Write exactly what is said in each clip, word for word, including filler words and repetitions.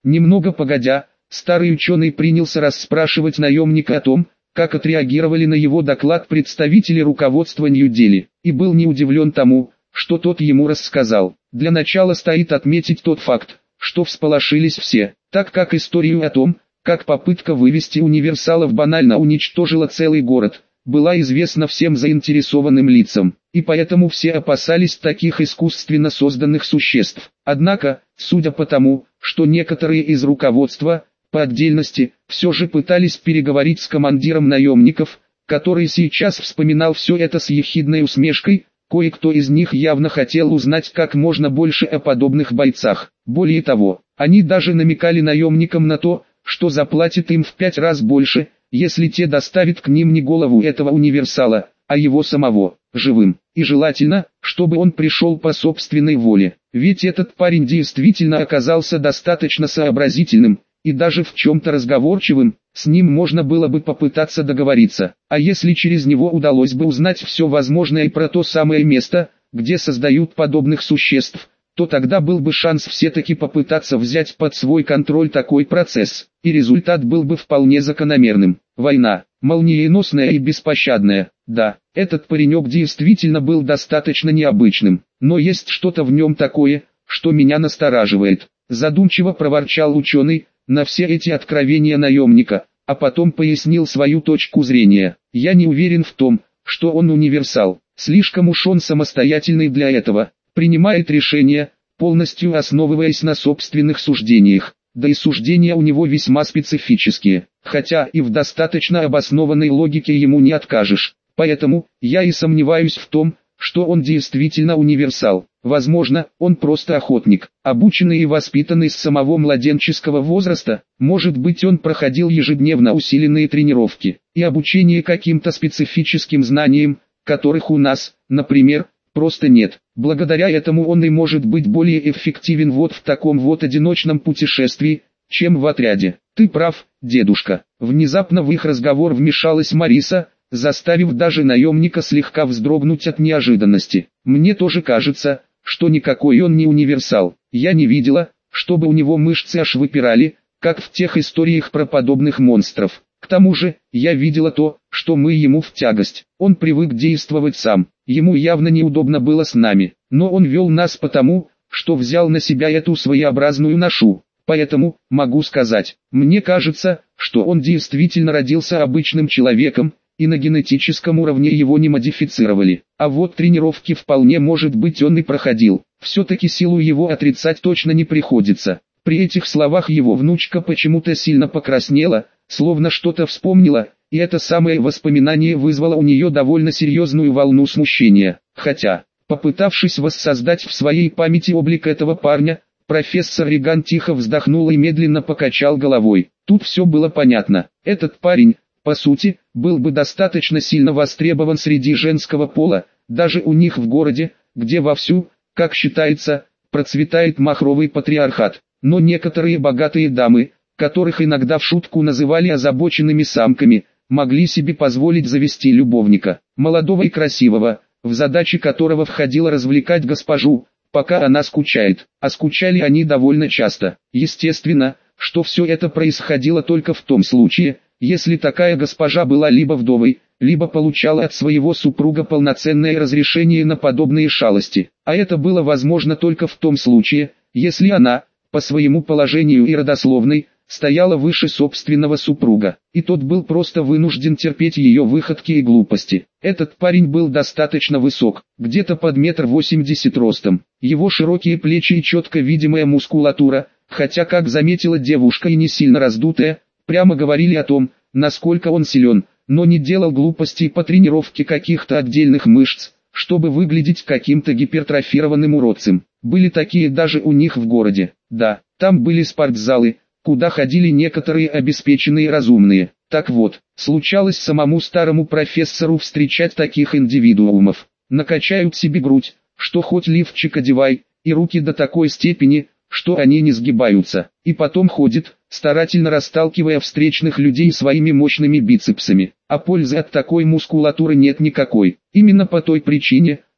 Немного погодя, старый ученый принялся расспрашивать наемника о том, как отреагировали на его доклад представители руководства Нью-Дели, и был не удивлен тому, что тот ему рассказал. Для начала стоит отметить тот факт, что всполошились все, так как историю о том, как попытка вывести универсалов банально уничтожила целый город, была известна всем заинтересованным лицам, и поэтому все опасались таких искусственно созданных существ. Однако, судя по тому, что некоторые из руководства, по отдельности, все же пытались переговорить с командиром наемников, который сейчас вспоминал все это с ехидной усмешкой, кое-кто из них явно хотел узнать как можно больше о подобных бойцах. Более того, они даже намекали наемникам на то, что заплатят им в пять раз больше, если те доставят к ним не голову этого универсала, а его самого, живым, и желательно, чтобы он пришел по собственной воле. Ведь этот парень действительно оказался достаточно сообразительным, и даже в чем-то разговорчивым, с ним можно было бы попытаться договориться. А если через него удалось бы узнать все возможное и про то самое место, где создают подобных существ, то тогда был бы шанс все-таки попытаться взять под свой контроль такой процесс, и результат был бы вполне закономерным. Война, молниеносная и беспощадная. Да, этот паренек действительно был достаточно необычным, но есть что-то в нем такое, что меня настораживает. Задумчиво проворчал ученый на все эти откровения наемника, а потом пояснил свою точку зрения. Я не уверен в том, что он универсал, слишком уж он самостоятельный для этого, принимает решения, полностью основываясь на собственных суждениях, да и суждения у него весьма специфические, хотя и в достаточно обоснованной логике ему не откажешь, поэтому я и сомневаюсь в том, что он действительно универсал. Возможно, он просто охотник, обученный и воспитанный с самого младенческого возраста, может быть он проходил ежедневно усиленные тренировки и обучение каким-то специфическим знаниям, которых у нас, например, просто нет. Благодаря этому он и может быть более эффективен вот в таком вот одиночном путешествии, чем в отряде. Ты прав, дедушка. Внезапно в их разговор вмешалась Мариса, заставив даже наемника слегка вздрогнуть от неожиданности. Мне тоже кажется, что никакой он не универсал. Я не видела, чтобы у него мышцы аж выпирали, как в тех историях про подобных монстров. К тому же, я видела то, что мы ему в тягость. Он привык действовать сам. Ему явно неудобно было с нами, но он вел нас потому, что взял на себя эту своеобразную ношу. Поэтому, могу сказать, мне кажется, что он действительно родился обычным человеком, и на генетическом уровне его не модифицировали. А вот тренировки вполне может быть он и проходил. Все-таки силу его отрицать точно не приходится. При этих словах его внучка почему-то сильно покраснела, словно что-то вспомнила, и это самое воспоминание вызвало у нее довольно серьезную волну смущения. Хотя, попытавшись воссоздать в своей памяти облик этого парня, профессор Риган тихо вздохнул и медленно покачал головой. Тут все было понятно. Этот парень, по сути, был бы достаточно сильно востребован среди женского пола, даже у них в городе, где вовсю, как считается, процветает махровый патриархат. Но некоторые богатые дамы, которых иногда в шутку называли озабоченными самками, могли себе позволить завести любовника, молодого и красивого, в задачи которого входило развлекать госпожу, пока она скучает. А скучали они довольно часто. Естественно, что все это происходило только в том случае, если такая госпожа была либо вдовой, либо получала от своего супруга полноценное разрешение на подобные шалости. А это было возможно только в том случае, если она, по своему положению и родословной, стояла выше собственного супруга, и тот был просто вынужден терпеть ее выходки и глупости. Этот парень был достаточно высок, где-то под метр восемьдесят ростом. Его широкие плечи и четко видимая мускулатура, хотя, как заметила девушка и не сильно раздутая, прямо говорили о том, насколько он силен, но не делал глупостей по тренировке каких-то отдельных мышц, чтобы выглядеть каким-то гипертрофированным уродцем. Были такие даже у них в городе. Да, там были спортзалы, куда ходили некоторые обеспеченные и разумные. Так вот, случалось самому старому профессору встречать таких индивидуумов. Накачают себе грудь, что хоть лифчик одевай, и руки до такой степени, что они не сгибаются, и потом ходит, старательно расталкивая встречных людей своими мощными бицепсами. А пользы от такой мускулатуры нет никакой. Именно по той причине,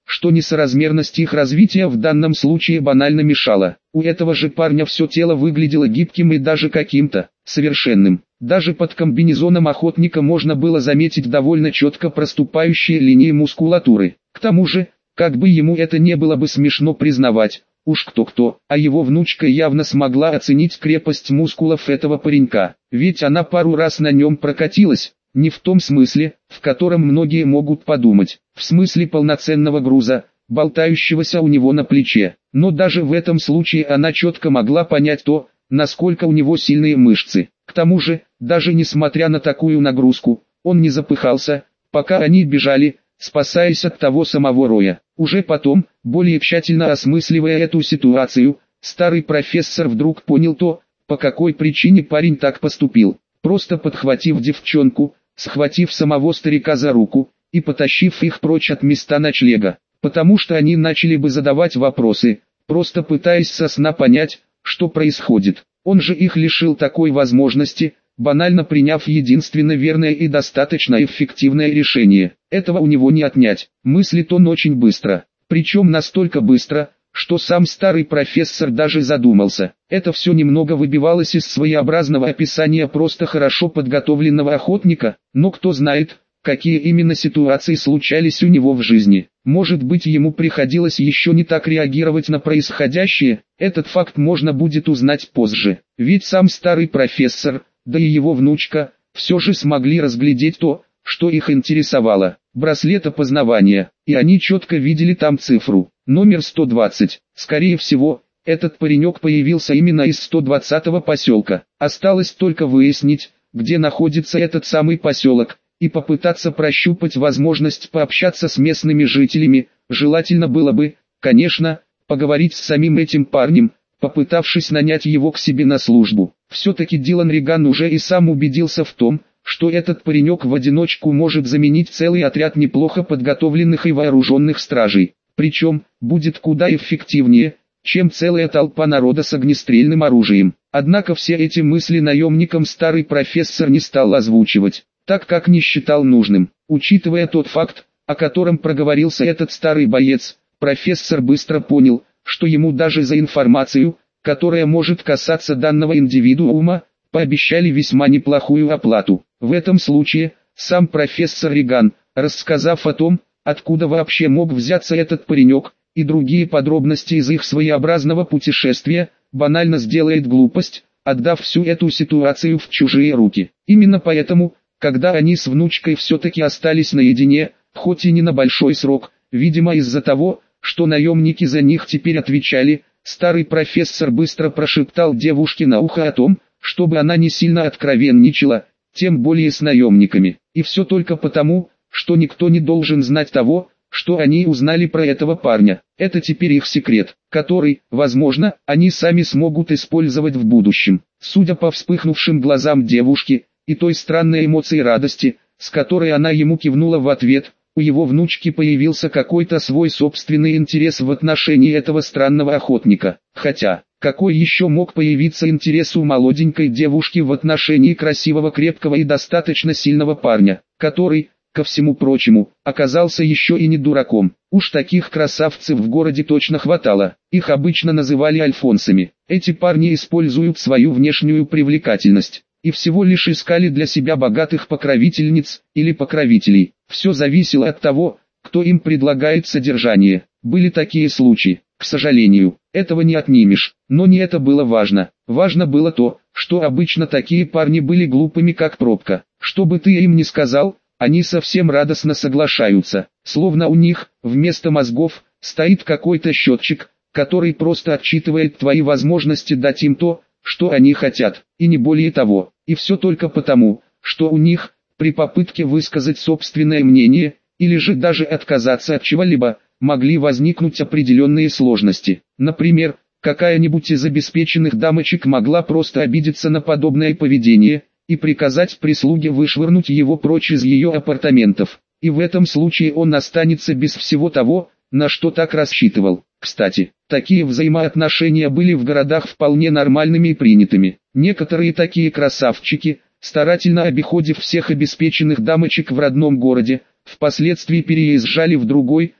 что несоразмерность их развития в данном случае банально мешала. У этого же парня все тело выглядело гибким и даже каким-то совершенным. Даже под комбинезоном охотника можно было заметить довольно четко проступающие линии мускулатуры. К тому же, как бы ему это не было бы смешно признавать, уж кто-кто, а его внучка явно смогла оценить крепость мускулов этого паренька, ведь она пару раз на нем прокатилась. Не в том смысле, в котором многие могут подумать, в смысле полноценного груза, болтающегося у него на плече. Но даже в этом случае она четко могла понять то, насколько у него сильные мышцы. К тому же, даже несмотря на такую нагрузку, он не запыхался, пока они бежали, спасаясь от того самого роя. Уже потом, более тщательно осмысливая эту ситуацию, старый профессор вдруг понял то, по какой причине парень так поступил. Просто подхватив девчонку, схватив самого старика за руку и потащив их прочь от места ночлега, потому что они начали бы задавать вопросы, просто пытаясь со сна понять, что происходит. Он же их лишил такой возможности, банально приняв единственно верное и достаточно эффективное решение. Этого у него не отнять. Мыслит он очень быстро, причем настолько быстро, что сам старый профессор даже задумался. Это все немного выбивалось из своеобразного описания просто хорошо подготовленного охотника, но кто знает, какие именно ситуации случались у него в жизни. Может быть, ему приходилось еще не так реагировать на происходящее, этот факт можно будет узнать позже. Ведь сам старый профессор, да и его внучка, все же смогли разглядеть то, что их интересовало. Браслет опознавания, и они четко видели там цифру, номер сто двадцать. Скорее всего, этот паренек появился именно из сто двадцатого поселка. Осталось только выяснить, где находится этот самый поселок, и попытаться прощупать возможность пообщаться с местными жителями. Желательно было бы, конечно, поговорить с самим этим парнем, попытавшись нанять его к себе на службу. Все-таки Дилан Риган уже и сам убедился в том, что этот паренек в одиночку может заменить целый отряд неплохо подготовленных и вооруженных стражей. Причем, будет куда эффективнее, чем целая толпа народа с огнестрельным оружием. Однако все эти мысли наемникам старый профессор не стал озвучивать, так как не считал нужным. Учитывая тот факт, о котором проговорился этот старый боец, профессор быстро понял, что ему даже за информацию, которая может касаться данного индивидуума, пообещали весьма неплохую оплату. В этом случае, сам профессор Риган, рассказав о том, откуда вообще мог взяться этот паренек, и другие подробности из их своеобразного путешествия, банально сделает глупость, отдав всю эту ситуацию в чужие руки. Именно поэтому, когда они с внучкой все-таки остались наедине, хоть и не на большой срок, видимо из-за того, что наемники за них теперь отвечали, старый профессор быстро прошептал девушке на ухо о том, чтобы она не сильно откровенничала, тем более с наемниками. И все только потому, что никто не должен знать того, что они узнали про этого парня. Это теперь их секрет, который, возможно, они сами смогут использовать в будущем. Судя по вспыхнувшим глазам девушки, и той странной эмоции радости, с которой она ему кивнула в ответ, у его внучки появился какой-то свой собственный интерес в отношении этого странного охотника. Хотя, какой еще мог появиться интерес у молоденькой девушки в отношении красивого, крепкого и достаточно сильного парня, который, ко всему прочему, оказался еще и не дураком. Уж таких красавцев в городе точно хватало, их обычно называли альфонсами. Эти парни используют свою внешнюю привлекательность и всего лишь искали для себя богатых покровительниц или покровителей. Все зависело от того, кто им предлагает содержание. Были такие случаи, к сожалению, этого не отнимешь, но не это было важно. Важно было то, что обычно такие парни были глупыми как пробка. Что бы ты им ни сказал, они совсем радостно соглашаются, словно у них, вместо мозгов, стоит какой-то счетчик, который просто отчитывает твои возможности дать им то, что они хотят, и не более того. И все только потому, что у них, при попытке высказать собственное мнение, или же даже отказаться от чего-либо, могли возникнуть определенные сложности. Например, какая-нибудь из обеспеченных дамочек могла просто обидеться на подобное поведение, и приказать прислуге вышвырнуть его прочь из ее апартаментов. И в этом случае он останется без всего того, на что так рассчитывал. Кстати, такие взаимоотношения были в городах вполне нормальными и принятыми. Некоторые такие красавчики, старательно обиходив всех обеспеченных дамочек в родном городе, впоследствии переезжали в другой,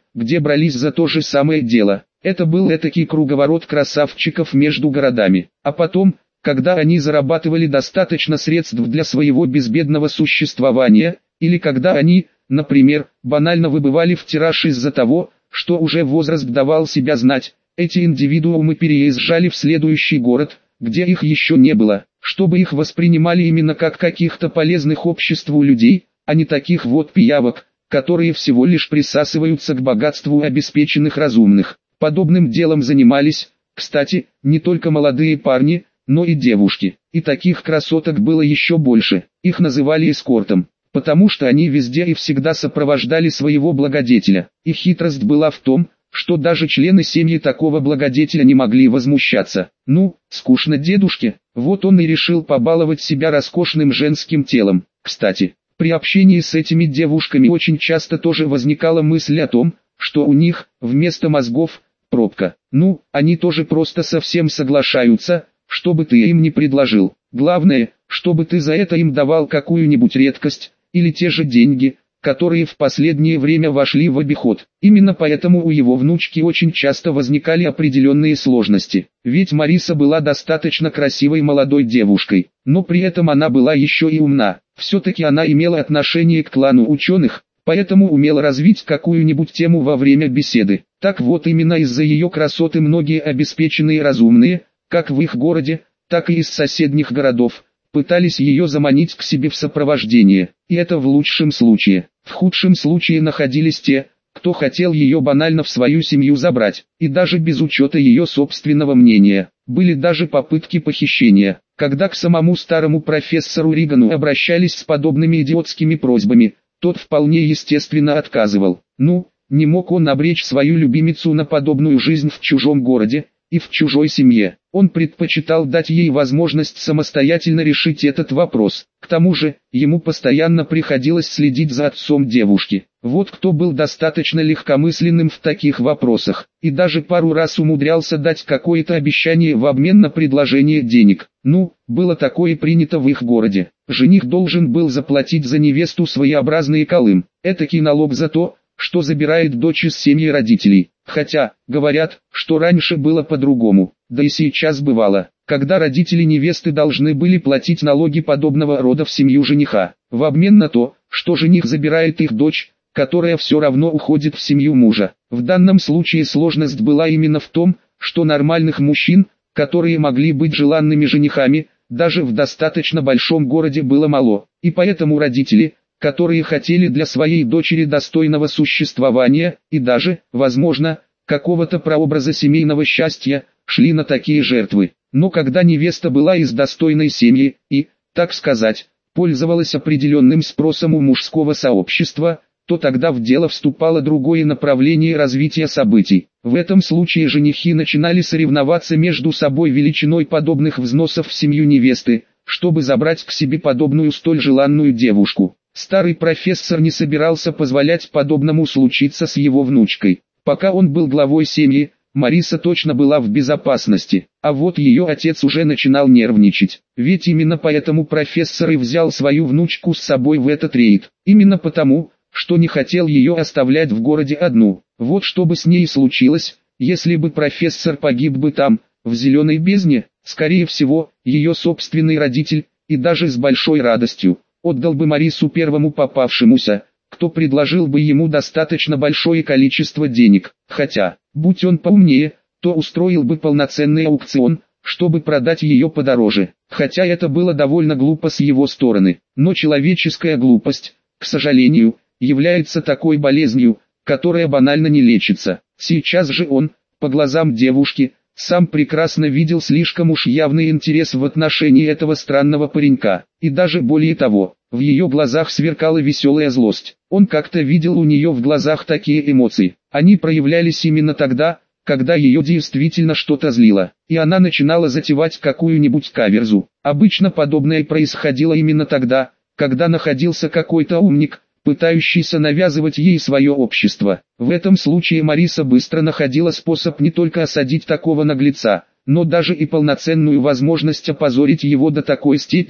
где брались за то же самое дело. Это был этакий круговорот красавчиков между городами. А потом, когда они зарабатывали достаточно средств для своего безбедного существования, или когда они, например, банально выбывали в тираж из-за того, что уже возраст давал себя знать, эти индивидуумы переезжали в следующий город, где их еще не было, чтобы их воспринимали именно как каких-то полезных обществу людей, а не таких вот пиявок, которые всего лишь присасываются к богатству обеспеченных разумных. Подобным делом занимались, кстати, не только молодые парни, но и девушки. И таких красоток было еще больше. Их называли эскортом, потому что они везде и всегда сопровождали своего благодетеля. И хитрость была в том, что даже члены семьи такого благодетеля не могли возмущаться. Ну, скучно дедушке, вот он и решил побаловать себя роскошным женским телом. Кстати, при общении с этими девушками очень часто тоже возникала мысль о том, что у них, вместо мозгов, пробка. Ну, они тоже просто совсем соглашаются, что бы ты им ни предложил. Главное, чтобы ты за это им давал какую-нибудь редкость, или те же деньги, которые в последнее время вошли в обиход. Именно поэтому у его внучки очень часто возникали определенные сложности. Ведь Мариса была достаточно красивой молодой девушкой, но при этом она была еще и умна. Все-таки она имела отношение к клану ученых, поэтому умела развить какую-нибудь тему во время беседы. Так вот, именно из-за ее красоты многие обеспеченные разумные, как в их городе, так и из соседних городов, пытались ее заманить к себе в сопровождение. И это в лучшем случае. В худшем случае находились те, кто хотел ее банально в свою семью забрать. И даже без учета ее собственного мнения. Были даже попытки похищения. Когда к самому старому профессору Ригану обращались с подобными идиотскими просьбами, тот вполне естественно отказывал. Ну, не мог он обречь свою любимицу на подобную жизнь в чужом городе и в чужой семье. Он предпочитал дать ей возможность самостоятельно решить этот вопрос. К тому же, ему постоянно приходилось следить за отцом девушки. Вот кто был достаточно легкомысленным в таких вопросах, и даже пару раз умудрялся дать какое-то обещание в обмен на предложение денег. Ну, было такое принято в их городе. Жених должен был заплатить за невесту своеобразный калым, этакий налог за то, что забирает дочь из семьи родителей. Хотя, говорят, что раньше было по-другому, да и сейчас бывало, когда родители невесты должны были платить налоги подобного рода в семью жениха, в обмен на то, что жених забирает их дочь, которая все равно уходит в семью мужа. В данном случае сложность была именно в том, что нормальных мужчин, которые могли быть желанными женихами, даже в достаточно большом городе было мало, и поэтому родители, которые хотели для своей дочери достойного существования, и даже, возможно, какого-то прообраза семейного счастья, шли на такие жертвы. Но когда невеста была из достойной семьи и, так сказать, пользовалась определенным спросом у мужского сообщества, то тогда в дело вступало другое направление развития событий. В этом случае женихи начинали соревноваться между собой величиной подобных взносов в семью невесты, чтобы забрать к себе подобную столь желанную девушку. Старый профессор не собирался позволять подобному случиться с его внучкой. Пока он был главой семьи, Мариса точно была в безопасности, а вот ее отец уже начинал нервничать. Ведь именно поэтому профессор и взял свою внучку с собой в этот рейд. Именно потому, что не хотел ее оставлять в городе одну. Вот что бы с ней случилось, если бы профессор погиб бы там, в зеленой бездне, скорее всего, ее собственный родитель, и даже с большой радостью отдал бы Марису первому попавшемуся, кто предложил бы ему достаточно большое количество денег. Хотя, будь он поумнее, то устроил бы полноценный аукцион, чтобы продать ее подороже. Хотя это было довольно глупо с его стороны. Но человеческая глупость, к сожалению, является такой болезнью, которая банально не лечится. Сейчас же он, по глазам девушки, сам прекрасно видел слишком уж явный интерес в отношении этого странного паренька. И даже более того, в ее глазах сверкала веселая злость. Он как-то видел у нее в глазах такие эмоции. Они проявлялись именно тогда, когда ее действительно что-то злило, и она начинала затевать какую-нибудь каверзу. Обычно подобное происходило именно тогда, когда находился какой-то умник, пытающийся навязывать ей свое общество. В этом случае Мариса быстро находила способ не только осадить такого наглеца, но даже и полноценную возможность опозорить его до такой степени,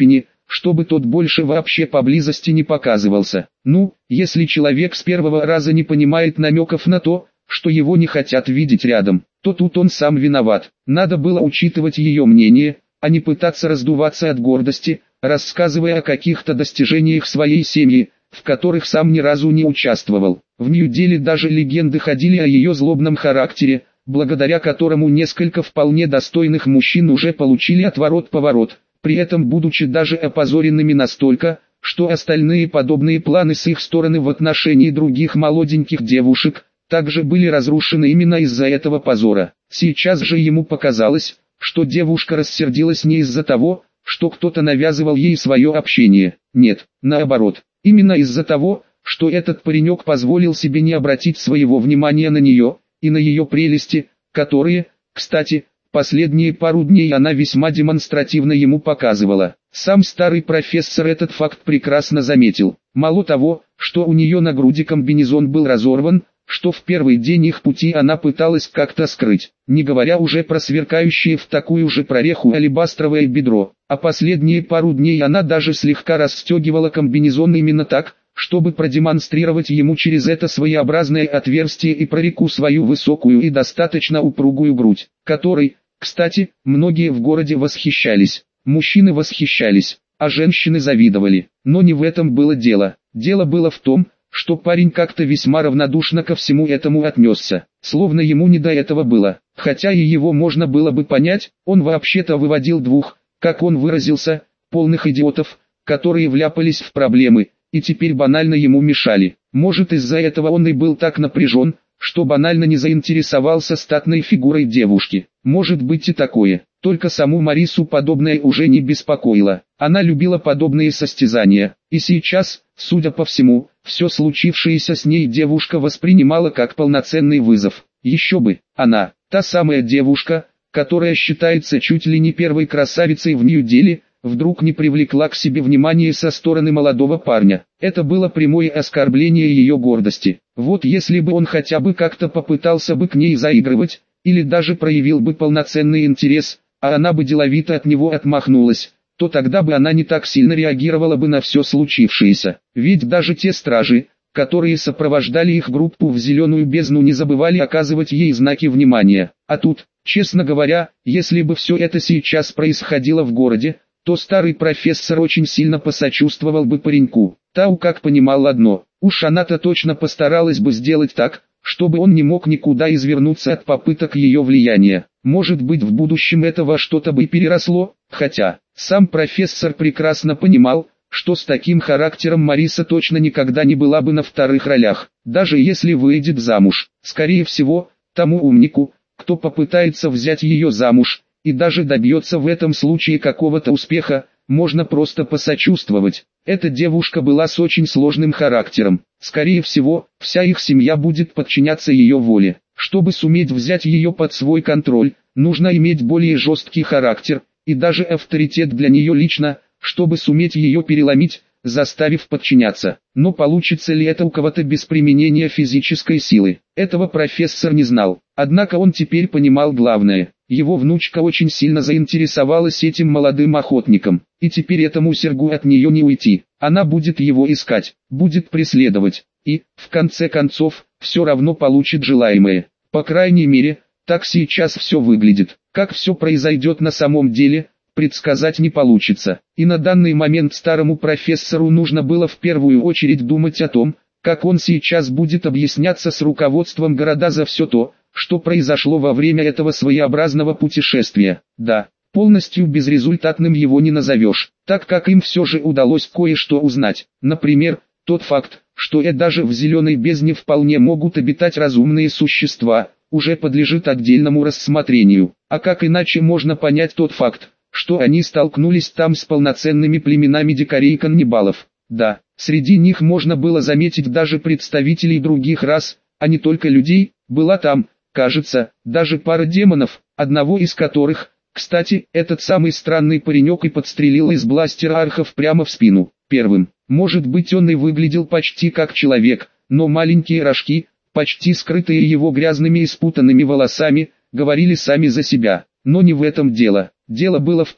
чтобы тот больше вообще поблизости не показывался. Ну, если человек с первого раза не понимает намеков на то, что его не хотят видеть рядом, то тут он сам виноват. Надо было учитывать ее мнение, а не пытаться раздуваться от гордости, рассказывая о каких-то достижениях своей семьи, в которых сам ни разу не участвовал. В Нью-Дели даже легенды ходили о ее злобном характере, благодаря которому несколько вполне достойных мужчин уже получили отворот-поворот, при этом будучи даже опозоренными настолько, что остальные подобные планы с их стороны в отношении других молоденьких девушек, также были разрушены именно из-за этого позора. Сейчас же ему показалось, что девушка рассердилась не из-за того, что кто-то навязывал ей свое общение. Нет, наоборот, именно из-за того, что этот паренек позволил себе не обратить своего внимания на нее, и на ее прелести, которые, кстати, последние пару дней она весьма демонстративно ему показывала. Сам старый профессор этот факт прекрасно заметил. Мало того, что у нее на груди комбинезон был разорван, что в первый день их пути она пыталась как-то скрыть, не говоря уже про сверкающее в такую же прореху алебастровое бедро, а последние пару дней она даже слегка расстегивала комбинезон именно так, чтобы продемонстрировать ему через это своеобразное отверстие и прореку свою высокую и достаточно упругую грудь, которой, кстати, многие в городе восхищались. Мужчины восхищались, а женщины завидовали. Но не в этом было дело. Дело было в том, что парень как-то весьма равнодушно ко всему этому отнесся, словно ему не до этого было. Хотя и его можно было бы понять, он вообще-то выводил двух, как он выразился, полных идиотов, которые вляпались в проблемы, и теперь банально ему мешали. Может, из-за этого он и был так напряжен, что банально не заинтересовался статной фигурой девушки. Может быть и такое. Только саму Марису подобное уже не беспокоило. Она любила подобные состязания, и сейчас, судя по всему, все случившееся с ней девушка воспринимала как полноценный вызов. Еще бы, она, та самая девушка, которая считается чуть ли не первой красавицей в Нью-Дели, вдруг не привлекла к себе внимания со стороны молодого парня. Это было прямое оскорбление ее гордости. Вот если бы он хотя бы как-то попытался бы к ней заигрывать, или даже проявил бы полноценный интерес, а она бы деловито от него отмахнулась, то тогда бы она не так сильно реагировала бы на все случившееся. Ведь даже те стражи, которые сопровождали их группу в зеленую бездну, не забывали оказывать ей знаки внимания. А тут, честно говоря, если бы все это сейчас происходило в городе, то старый профессор очень сильно посочувствовал бы пареньку. Тау как понимал одно, уж она-то точно постаралась бы сделать так, чтобы он не мог никуда извернуться от попыток ее влияния. Может быть, в будущем это во что-то бы переросло, хотя, сам профессор прекрасно понимал, что с таким характером Мариса точно никогда не была бы на вторых ролях, даже если выйдет замуж. Скорее всего, тому умнику, кто попытается взять ее замуж, и даже добьется в этом случае какого-то успеха, можно просто посочувствовать. Эта девушка была с очень сложным характером. Скорее всего, вся их семья будет подчиняться ее воле. Чтобы суметь взять ее под свой контроль, нужно иметь более жесткий характер, и даже авторитет для нее лично, чтобы суметь ее переломить, заставив подчиняться. Но получится ли это у кого-то без применения физической силы? Этого профессор не знал. Однако он теперь понимал главное. Его внучка очень сильно заинтересовалась этим молодым охотником, и теперь этому Сергу от нее не уйти. Она будет его искать, будет преследовать, и, в конце концов, все равно получит желаемое. По крайней мере, так сейчас все выглядит. Как все произойдет на самом деле, предсказать не получится. И на данный момент старому профессору нужно было в первую очередь думать о том, как он сейчас будет объясняться с руководством города за все то, что произошло во время этого своеобразного путешествия. Да, полностью безрезультатным его не назовешь, так как им все же удалось кое-что узнать. Например, тот факт, что и даже в зеленой бездне вполне могут обитать разумные существа, уже подлежит отдельному рассмотрению. А как иначе можно понять тот факт, что они столкнулись там с полноценными племенами дикарей и каннибалов? Да, среди них можно было заметить даже представителей других рас, а не только людей. Была там, кажется, даже пара демонов, одного из которых, кстати, этот самый странный паренек и подстрелил из бластера архов прямо в спину. Первым, может быть, он и выглядел почти как человек, но маленькие рожки, почти скрытые его грязными и спутанными волосами, говорили сами за себя. Но не в этом дело. Дело было в том,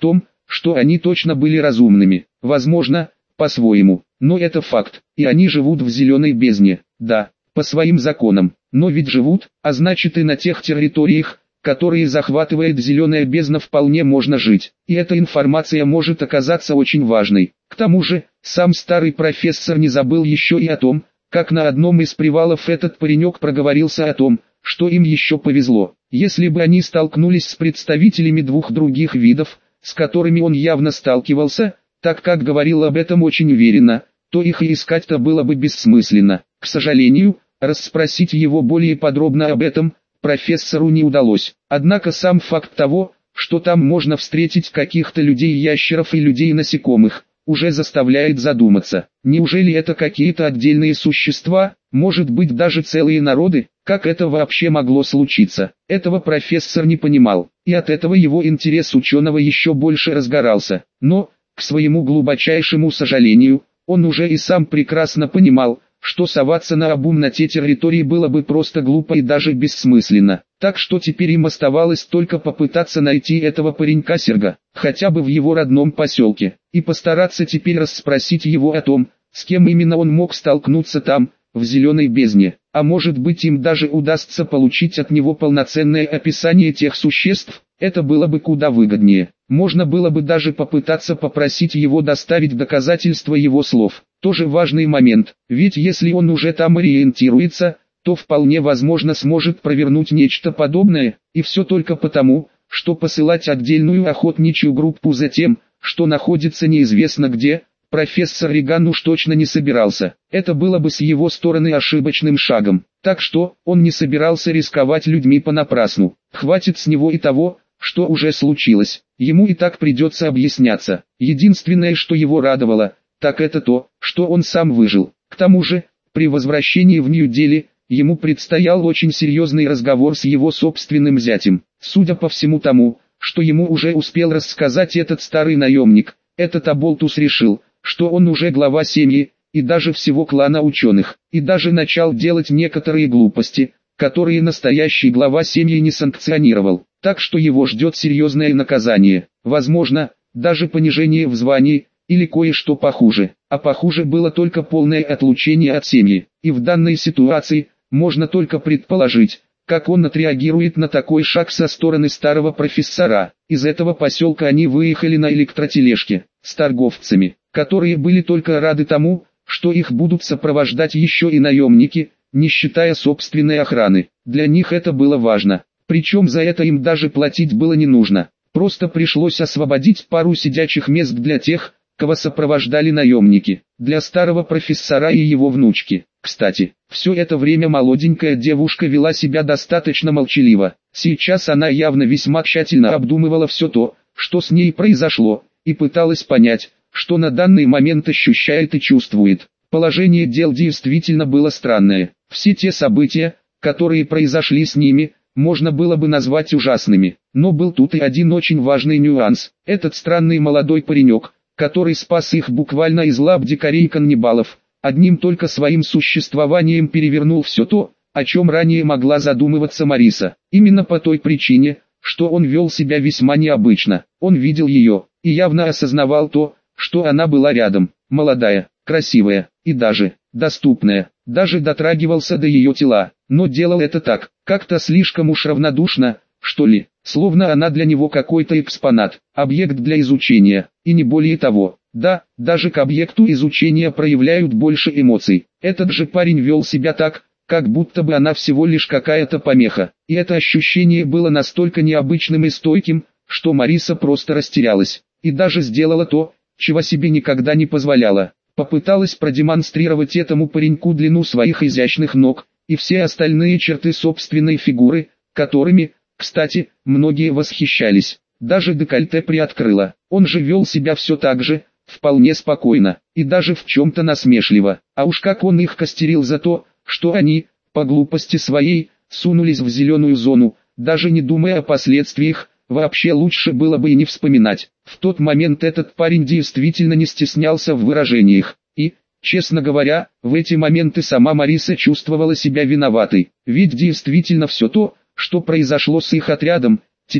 что они точно были разумными. Возможно, по-своему, но это факт, и они живут в зеленой бездне, да, по своим законам, но ведь живут, а значит и на тех территориях, которые захватывает зеленая бездна, вполне можно жить, и эта информация может оказаться очень важной. К тому же, сам старый профессор не забыл еще и о том, как на одном из привалов этот паренек проговорился о том, что им еще повезло, если бы они столкнулись с представителями двух других видов, с которыми он явно сталкивался, так как говорил об этом очень уверенно, то их и искать-то было бы бессмысленно. К сожалению, расспросить его более подробно об этом профессору не удалось. Однако сам факт того, что там можно встретить каких-то людей-ящеров и людей-насекомых, уже заставляет задуматься. Неужели это какие-то отдельные существа, может быть даже целые народы? Как это вообще могло случиться? Этого профессор не понимал, и от этого его интерес ученого еще больше разгорался. Но, к своему глубочайшему сожалению, он уже и сам прекрасно понимал, что соваться наобум на те территории было бы просто глупо и даже бессмысленно. Так что теперь им оставалось только попытаться найти этого паренька Серга, хотя бы в его родном поселке, и постараться теперь расспросить его о том, с кем именно он мог столкнуться там, в зеленой бездне. А может быть, им даже удастся получить от него полноценное описание тех существ, это было бы куда выгоднее. Можно было бы даже попытаться попросить его доставить доказательства его слов. Тоже важный момент, ведь если он уже там ориентируется, то вполне возможно сможет провернуть нечто подобное, и все только потому, что посылать отдельную охотничью группу за тем, что находится неизвестно где, профессор Риган уж точно не собирался. Это было бы с его стороны ошибочным шагом, так что он не собирался рисковать людьми понапрасну. Хватит с него и того, что уже случилось, ему и так придется объясняться. Единственное, что его радовало, так это то, что он сам выжил. К тому же, при возвращении в Нью-Дели, ему предстоял очень серьезный разговор с его собственным зятем. Судя по всему тому, что ему уже успел рассказать этот старый наемник, этот Аболтус решил, что он уже глава семьи, и даже всего клана ученых, и даже начал делать некоторые глупости, которые настоящий глава семьи не санкционировал. Так что его ждет серьезное наказание, возможно, даже понижение в звании, или кое-что похуже. А похуже было только полное отлучение от семьи. И в данной ситуации, можно только предположить, как он отреагирует на такой шаг со стороны старого профессора. Из этого поселка они выехали на электротележке, с торговцами, которые были только рады тому, что их будут сопровождать еще и наемники, не считая собственной охраны. Для них это было важно. Причем за это им даже платить было не нужно. Просто пришлось освободить пару сидячих мест для тех, кого сопровождали наемники, для старого профессора и его внучки. Кстати, все это время молоденькая девушка вела себя достаточно молчаливо. Сейчас она явно весьма тщательно обдумывала все то, что с ней произошло, и пыталась понять, что на данный момент ощущает и чувствует. Положение дел действительно было странное. Все те события, которые произошли с ними, можно было бы назвать ужасными. Но был тут и один очень важный нюанс. Этот странный молодой паренек, который спас их буквально из лап дикарей-каннибалов, одним только своим существованием перевернул все то, о чем ранее могла задумываться Мариса. Именно по той причине, что он вел себя весьма необычно. Он видел ее, и явно осознавал то, что она была рядом, молодая, красивая, и даже, доступная, даже дотрагивался до ее тела, но делал это так, как-то слишком уж равнодушно, что ли, словно она для него какой-то экспонат, объект для изучения, и не более того. Да, даже к объекту изучения проявляют больше эмоций. Этот же парень вел себя так, как будто бы она всего лишь какая-то помеха, и это ощущение было настолько необычным и стойким, что Мариса просто растерялась, и даже сделала то, чего себе никогда не позволяла. Попыталась продемонстрировать этому пареньку длину своих изящных ног, и все остальные черты собственной фигуры, которыми, кстати, многие восхищались. Даже декольте приоткрыла. Он же вел себя все так же, вполне спокойно, и даже в чем-то насмешливо. А уж как он их костерил за то, что они, по глупости своей, сунулись в зеленую зону, даже не думая о последствиях. Вообще лучше было бы и не вспоминать. В тот момент этот парень действительно не стеснялся в выражениях. И, честно говоря, в эти моменты сама Мариса чувствовала себя виноватой. Ведь действительно все то, что произошло с их отрядом, теперь,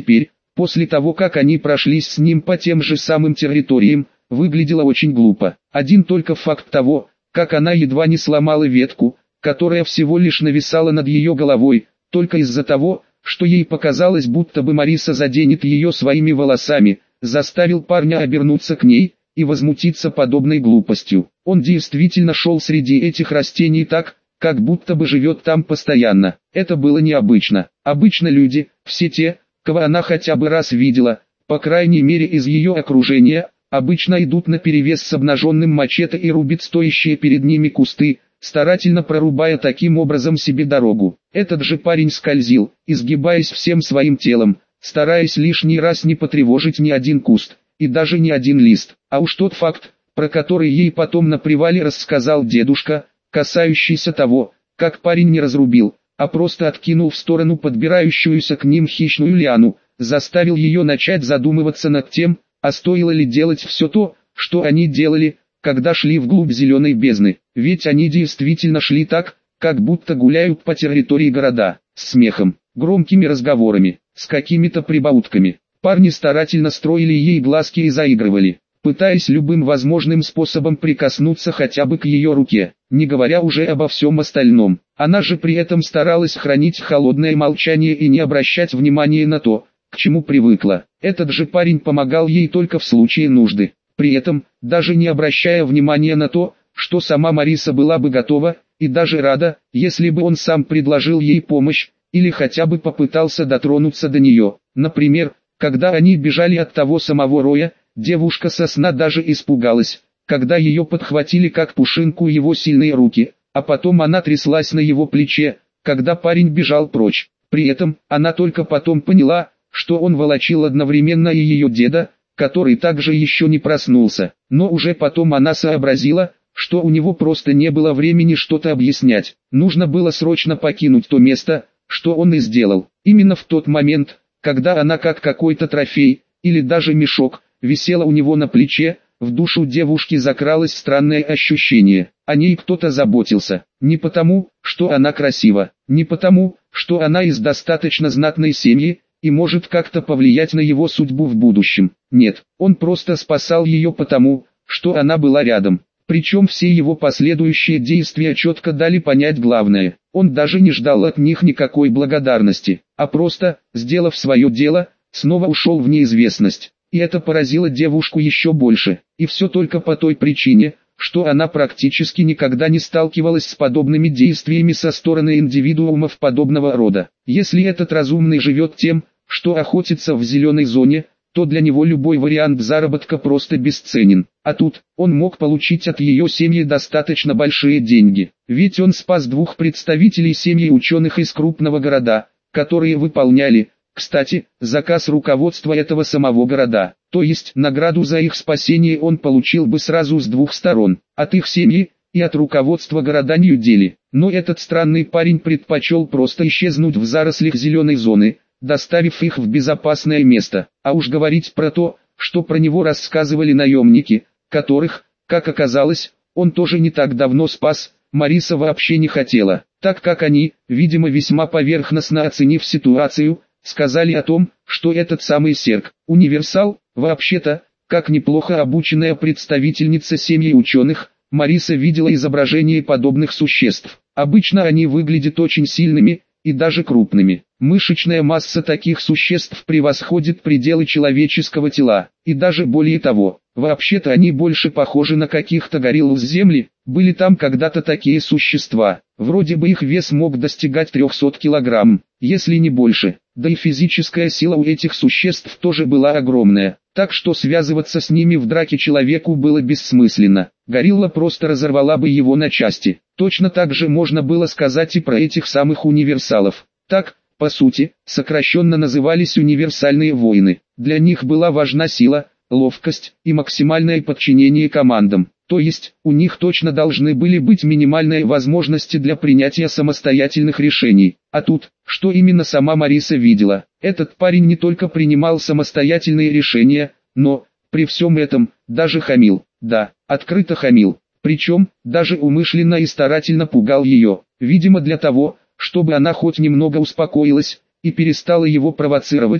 после того как они прошлись с ним по тем же самым территориям, выглядело очень глупо. Один только факт того, как она едва не сломала ветку, которая всего лишь нависала над ее головой, только из-за того, что ей показалось, будто бы Мариса заденет ее своими волосами, заставил парня обернуться к ней и возмутиться подобной глупостью. Он действительно шел среди этих растений так, как будто бы живет там постоянно. Это было необычно. Обычно люди, все те, кого она хотя бы раз видела, по крайней мере из ее окружения, обычно идут наперевес с обнаженным мачете и рубят стоящие перед ними кусты, старательно прорубая таким образом себе дорогу. Этот же парень скользил, изгибаясь всем своим телом, стараясь лишний раз не потревожить ни один куст, и даже ни один лист. А уж тот факт, про который ей потом на привале рассказал дедушка, касающийся того, как парень не разрубил, а просто откинул в сторону подбирающуюся к ним хищную лиану, заставил ее начать задумываться над тем, а стоило ли делать все то, что они делали, когда шли вглубь зеленой бездны. Ведь они действительно шли так, как будто гуляют по территории города, с смехом, громкими разговорами, с какими-то прибаутками. Парни старательно строили ей глазки и заигрывали, пытаясь любым возможным способом прикоснуться хотя бы к ее руке, не говоря уже обо всем остальном. Она же при этом старалась хранить холодное молчание и не обращать внимания на то, к чему привыкла. Этот же парень помогал ей только в случае нужды, при этом, даже не обращая внимания на то, что сама Мариса была бы готова, и даже рада, если бы он сам предложил ей помощь, или хотя бы попытался дотронуться до нее. Например, когда они бежали от того самого Роя, девушка со сна даже испугалась, когда ее подхватили как пушинку его сильные руки, а потом она тряслась на его плече, когда парень бежал прочь. При этом, она только потом поняла, что он волочил одновременно и ее деда, который также еще не проснулся. Но уже потом она сообразила, что у него просто не было времени что-то объяснять. Нужно было срочно покинуть то место, что он и сделал. Именно в тот момент, когда она как какой-то трофей, или даже мешок, висела у него на плече, в душу девушки закралось странное ощущение. О ней кто-то заботился. Не потому, что она красива, не потому, что она из достаточно знатной семьи, и может как-то повлиять на его судьбу в будущем. Нет, он просто спасал ее потому, что она была рядом. Причем все его последующие действия четко дали понять главное. Он даже не ждал от них никакой благодарности, а просто, сделав свое дело, снова ушел в неизвестность. И это поразило девушку еще больше. И все только по той причине, что она практически никогда не сталкивалась с подобными действиями со стороны индивидуумов подобного рода. Если этот разумный живет тем, что охотится в зеленой зоне, то для него любой вариант заработка просто бесценен. А тут, он мог получить от ее семьи достаточно большие деньги. Ведь он спас двух представителей семьи ученых из крупного города, которые выполняли, кстати, заказ руководства этого самого города. То есть, награду за их спасение он получил бы сразу с двух сторон, от их семьи и от руководства города Нью-Дели. Но этот странный парень предпочел просто исчезнуть в зарослях зеленой зоны, доставив их в безопасное место. А уж говорить про то, что про него рассказывали наемники, которых, как оказалось, он тоже не так давно спас, Мариса вообще не хотела, так как они, видимо весьма поверхностно оценив ситуацию, сказали о том, что этот самый Серк, универсал, вообще-то, как неплохо обученная представительница семьи ученых, Мариса видела изображения подобных существ. Обычно они выглядят очень сильными, и даже крупными. Мышечная масса таких существ превосходит пределы человеческого тела, и даже более того, вообще-то они больше похожи на каких-то горилл с земли. Были там когда-то такие существа, вроде бы их вес мог достигать трехсот килограмм, если не больше, да и физическая сила у этих существ тоже была огромная, так что связываться с ними в драке человеку было бессмысленно, горилла просто разорвала бы его на части. Точно так же можно было сказать и про этих самых универсалов. Так, по сути, сокращенно назывались универсальные воины. Для них была важна сила, ловкость и максимальное подчинение командам. То есть, у них точно должны были быть минимальные возможности для принятия самостоятельных решений. А тут, что именно сама Мариса видела, этот парень не только принимал самостоятельные решения, но, при всем этом, даже хамил. Да, открыто хамил. Причем, даже умышленно и старательно пугал ее, видимо для того, чтобы она хоть немного успокоилась, и перестала его провоцировать,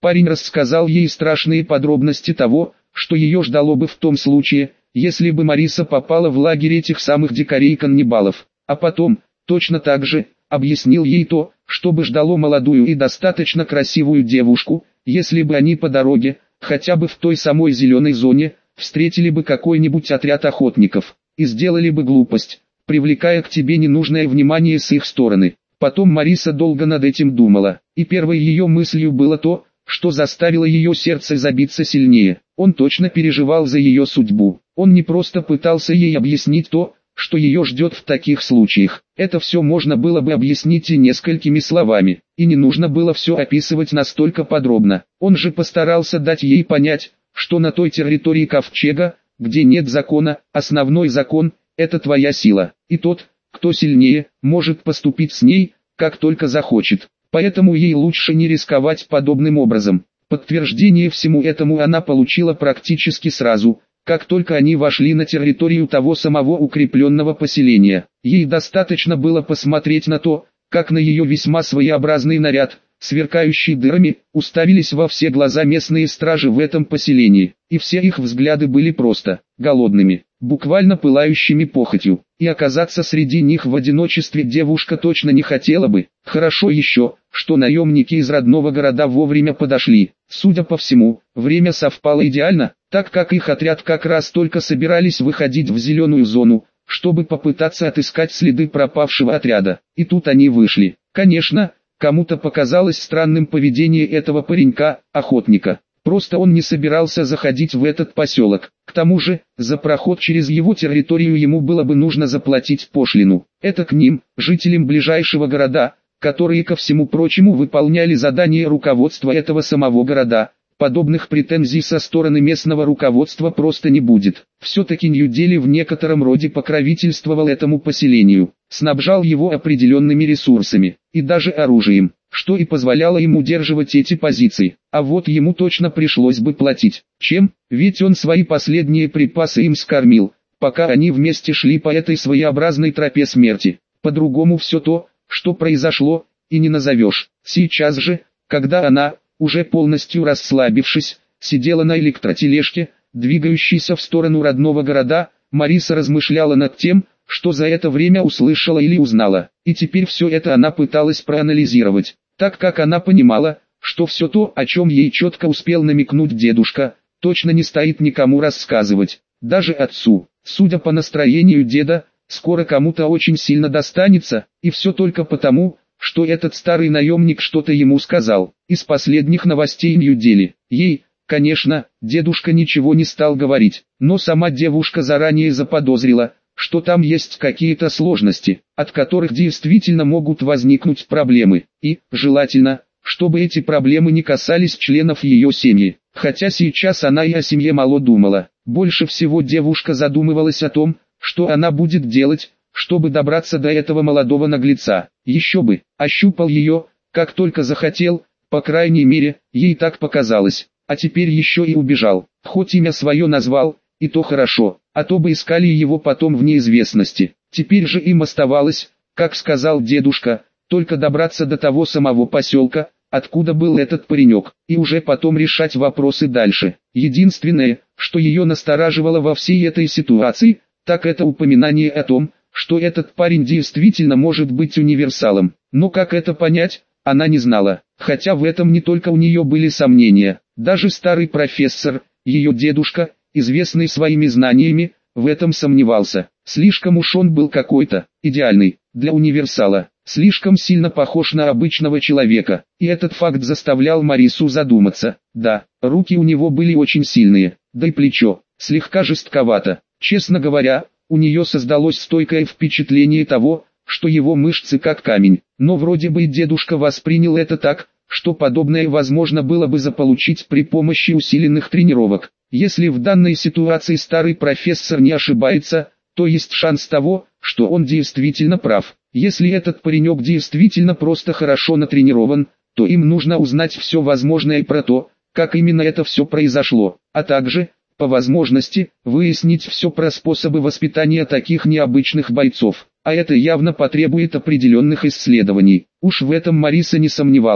Парень рассказал ей страшные подробности того, что ее ждало бы в том случае, если бы Мариса попала в лагерь этих самых дикарей-каннибалов. А потом, точно так же, объяснил ей то, что бы ждало молодую и достаточно красивую девушку, если бы они по дороге, хотя бы в той самой зеленой зоне, встретили бы какой-нибудь отряд охотников, и сделали бы глупость, привлекая к тебе ненужное внимание с их стороны. Потом Мариса долго над этим думала, и первой ее мыслью было то, что заставило ее сердце забиться сильнее. Он точно переживал за ее судьбу. Он не просто пытался ей объяснить то, что ее ждет в таких случаях. Это все можно было бы объяснить и несколькими словами, и не нужно было все описывать настолько подробно. Он же постарался дать ей понять, что на той территории ковчега, где нет закона, основной закон – это твоя сила, и тот, кто сильнее, может поступить с ней, как только захочет. Поэтому ей лучше не рисковать подобным образом. Подтверждение всему этому она получила практически сразу, как только они вошли на территорию того самого укрепленного поселения. Ей достаточно было посмотреть на то, как на ее весьма своеобразный наряд, сверкающий дырами, уставились во все глаза местные стражи в этом поселении, и все их взгляды были просто голодными, буквально пылающими похотью, и оказаться среди них в одиночестве девушка точно не хотела бы. Хорошо еще, что наемники из родного города вовремя подошли. Судя по всему, время совпало идеально, так как их отряд как раз только собирались выходить в зеленую зону, чтобы попытаться отыскать следы пропавшего отряда. И тут они вышли. Конечно, кому-то показалось странным поведение этого паренька, охотника. Просто он не собирался заходить в этот поселок. К тому же, за проход через его территорию ему было бы нужно заплатить пошлину. Это к ним, жителям ближайшего города, которые ко всему прочему выполняли задания руководства этого самого города. Подобных претензий со стороны местного руководства просто не будет. Все-таки Нью-Дели в некотором роде покровительствовал этому поселению, снабжал его определенными ресурсами, и даже оружием, что и позволяло ему удерживать эти позиции. А вот ему точно пришлось бы платить. Чем? Ведь он свои последние припасы им скормил, пока они вместе шли по этой своеобразной тропе смерти. По-другому все то, что произошло, и не назовешь. Сейчас же, когда она, уже полностью расслабившись, сидела на электротележке, двигающейся в сторону родного города, Мариса размышляла над тем, что за это время услышала или узнала. И теперь все это она пыталась проанализировать, так как она понимала, что все то, о чем ей четко успел намекнуть дедушка, точно не стоит никому рассказывать, даже отцу. Судя по настроению деда, скоро кому-то очень сильно достанется, и все только потому, что этот старый наемник что-то ему сказал. Из последних новостей Нью-Дели. Ей, конечно, дедушка ничего не стал говорить, но сама девушка заранее заподозрила, что там есть какие-то сложности, от которых действительно могут возникнуть проблемы, и, желательно, чтобы эти проблемы не касались членов ее семьи. Хотя сейчас она и о семье мало думала. Больше всего девушка задумывалась о том, что она будет делать, чтобы добраться до этого молодого наглеца. Еще бы, ощупал ее, как только захотел, по крайней мере, ей так показалось, а теперь еще и убежал. Хоть имя свое назвал, и то хорошо, а то бы искали его потом в неизвестности. Теперь же им оставалось, как сказал дедушка, только добраться до того самого поселка, откуда был этот паренек, и уже потом решать вопросы дальше. Единственное, что ее настораживало во всей этой ситуации, так это упоминание о том, что этот парень действительно может быть универсалом. Но как это понять, она не знала, хотя в этом не только у нее были сомнения. Даже старый профессор, ее дедушка, известный своими знаниями, в этом сомневался. Слишком уж он был какой-то идеальный для универсала, слишком сильно похож на обычного человека. И этот факт заставлял Марису задуматься. Да, руки у него были очень сильные, да и плечо слегка жестковато. Честно говоря, у нее создалось стойкое впечатление того, что его мышцы как камень. Но вроде бы и дедушка воспринял это так, что подобное возможно было бы заполучить при помощи усиленных тренировок. Если в данной ситуации старый профессор не ошибается, то есть шанс того, что он действительно прав. Если этот паренек действительно просто хорошо натренирован, то им нужно узнать все возможное про то, как именно это все произошло, а также, по возможности, выяснить все про способы воспитания таких необычных бойцов. А это явно потребует определенных исследований. Уж в этом Мариса не сомневалась.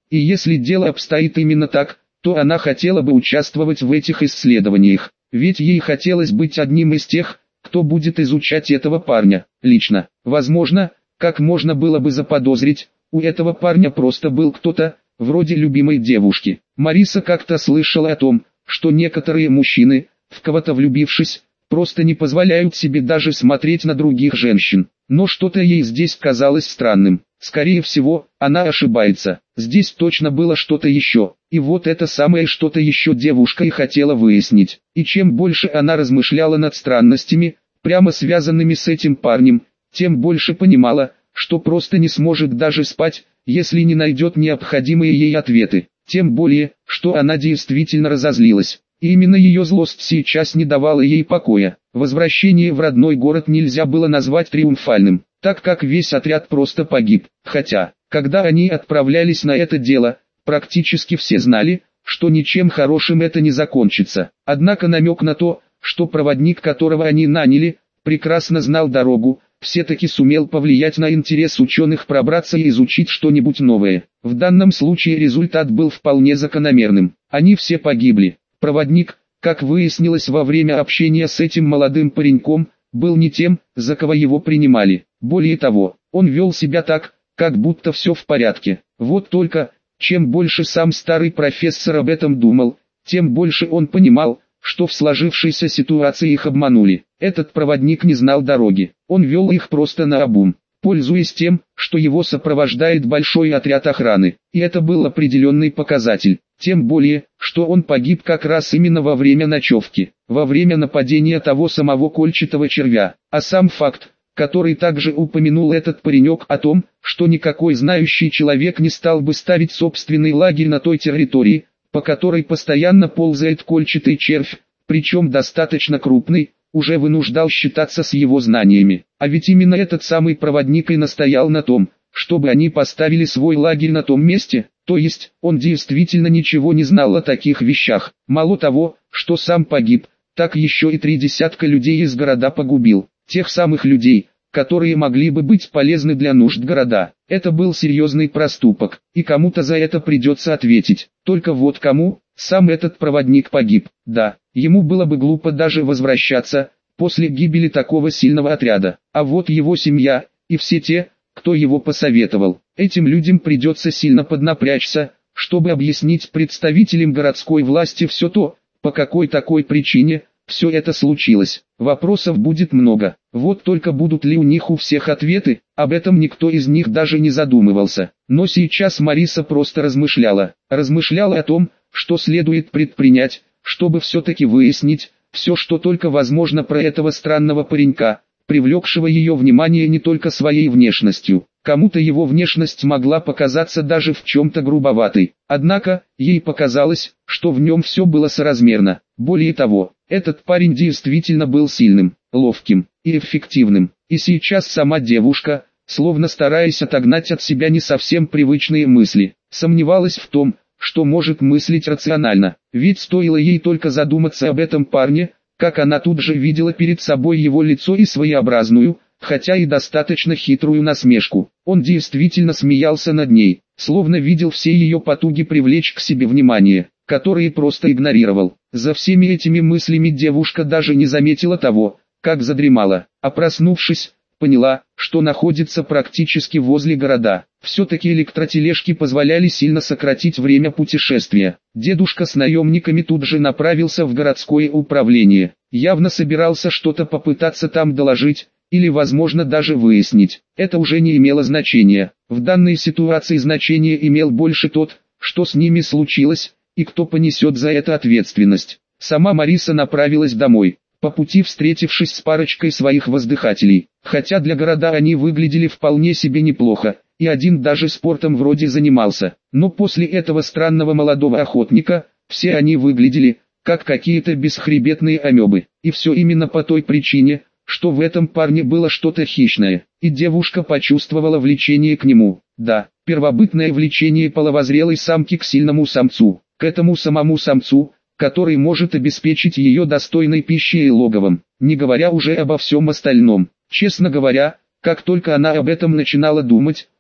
И если дело обстоит именно так, то она хотела бы участвовать в этих исследованиях, ведь ей хотелось быть одним из тех, кто будет изучать этого парня, лично. Возможно, как можно было бы заподозрить, у этого парня просто был кто-то, вроде любимой девушки. Мариса как-то слышала о том, что некоторые мужчины, в кого-то влюбившись, просто не позволяют себе даже смотреть на других женщин. Но что-то ей здесь казалось странным. Скорее всего, она ошибается. Здесь точно было что-то еще. И вот это самое что-то еще девушка и хотела выяснить. И чем больше она размышляла над странностями, прямо связанными с этим парнем, тем больше понимала, что просто не сможет даже спать, если не найдет необходимые ей ответы. Тем более, что она действительно разозлилась. И именно ее злость сейчас не давала ей покоя. Возвращение в родной город нельзя было назвать триумфальным, так как весь отряд просто погиб. Хотя, когда они отправлялись на это дело, практически все знали, что ничем хорошим это не закончится. Однако намек на то, что проводник, которого они наняли, прекрасно знал дорогу, все-таки сумел повлиять на интерес ученых пробраться и изучить что-нибудь новое. В данном случае результат был вполне закономерным. Они все погибли. Проводник, как выяснилось во время общения с этим молодым пареньком, был не тем, за кого его принимали. Более того, он вел себя так, как будто все в порядке. Вот только, чем больше сам старый профессор об этом думал, тем больше он понимал, что в сложившейся ситуации их обманули. Этот проводник не знал дороги, он вел их просто наобум, пользуясь тем, что его сопровождает большой отряд охраны. И это был определенный показатель. Тем более, что он погиб как раз именно во время ночевки, во время нападения того самого кольчатого червя. А сам факт, который также упомянул этот паренек о том, что никакой знающий человек не стал бы ставить собственный лагерь на той территории, по которой постоянно ползает кольчатый червь, причем достаточно крупный, уже вынуждал считаться с его знаниями. А ведь именно этот самый проводник и настоял на том, чтобы они поставили свой лагерь на том месте, то есть, он действительно ничего не знал о таких вещах. Мало того, что сам погиб, так еще и три десятка людей из города погубил. Тех самых людей, которые могли бы быть полезны для нужд города. Это был серьезный проступок, и кому-то за это придется ответить. Только вот кому? Сам этот проводник погиб. Да, ему было бы глупо даже возвращаться, после гибели такого сильного отряда. А вот его семья, и все те, кто его посоветовал. Этим людям придется сильно поднапрячься, чтобы объяснить представителям городской власти все то, по какой такой причине все это случилось. Вопросов будет много. Вот только будут ли у них у всех ответы, об этом никто из них даже не задумывался. Но сейчас Мариса просто размышляла. Размышляла о том, что следует предпринять, чтобы все-таки выяснить все, что только возможно про этого странного паренька, привлекшего ее внимание не только своей внешностью. Кому-то его внешность могла показаться даже в чем-то грубоватой. Однако, ей показалось, что в нем все было соразмерно. Более того, этот парень действительно был сильным, ловким и эффективным. И сейчас сама девушка, словно стараясь отогнать от себя не совсем привычные мысли, сомневалась в том, что может мыслить рационально. Ведь стоило ей только задуматься об этом парне, как она тут же видела перед собой его лицо и своеобразную, хотя и достаточно хитрую насмешку. Он действительно смеялся над ней, словно видел все ее потуги привлечь к себе внимание, которые просто игнорировал. За всеми этими мыслями девушка даже не заметила того, как задремала, а проснувшись, поняла, что находится практически возле города. Все-таки электротележки позволяли сильно сократить время путешествия. Дедушка с наемниками тут же направился в городское управление. Явно собирался что-то попытаться там доложить, или возможно даже выяснить. Это уже не имело значения. В данной ситуации значение имел больше тот, что с ними случилось, и кто понесет за это ответственность. Сама Мариса направилась домой, по пути встретившись с парочкой своих воздыхателей. Хотя для города они выглядели вполне себе неплохо, и один даже спортом вроде занимался. Но после этого странного молодого охотника, все они выглядели, как какие-то бесхребетные амебы. И все именно по той причине, что в этом парне было что-то хищное, и девушка почувствовала влечение к нему. Да, первобытное влечение половозрелой самки к сильному самцу, к этому самому самцу, который может обеспечить ее достойной пищей и логовом, не говоря уже обо всем остальном. Честно говоря, как только она об этом начинала думать,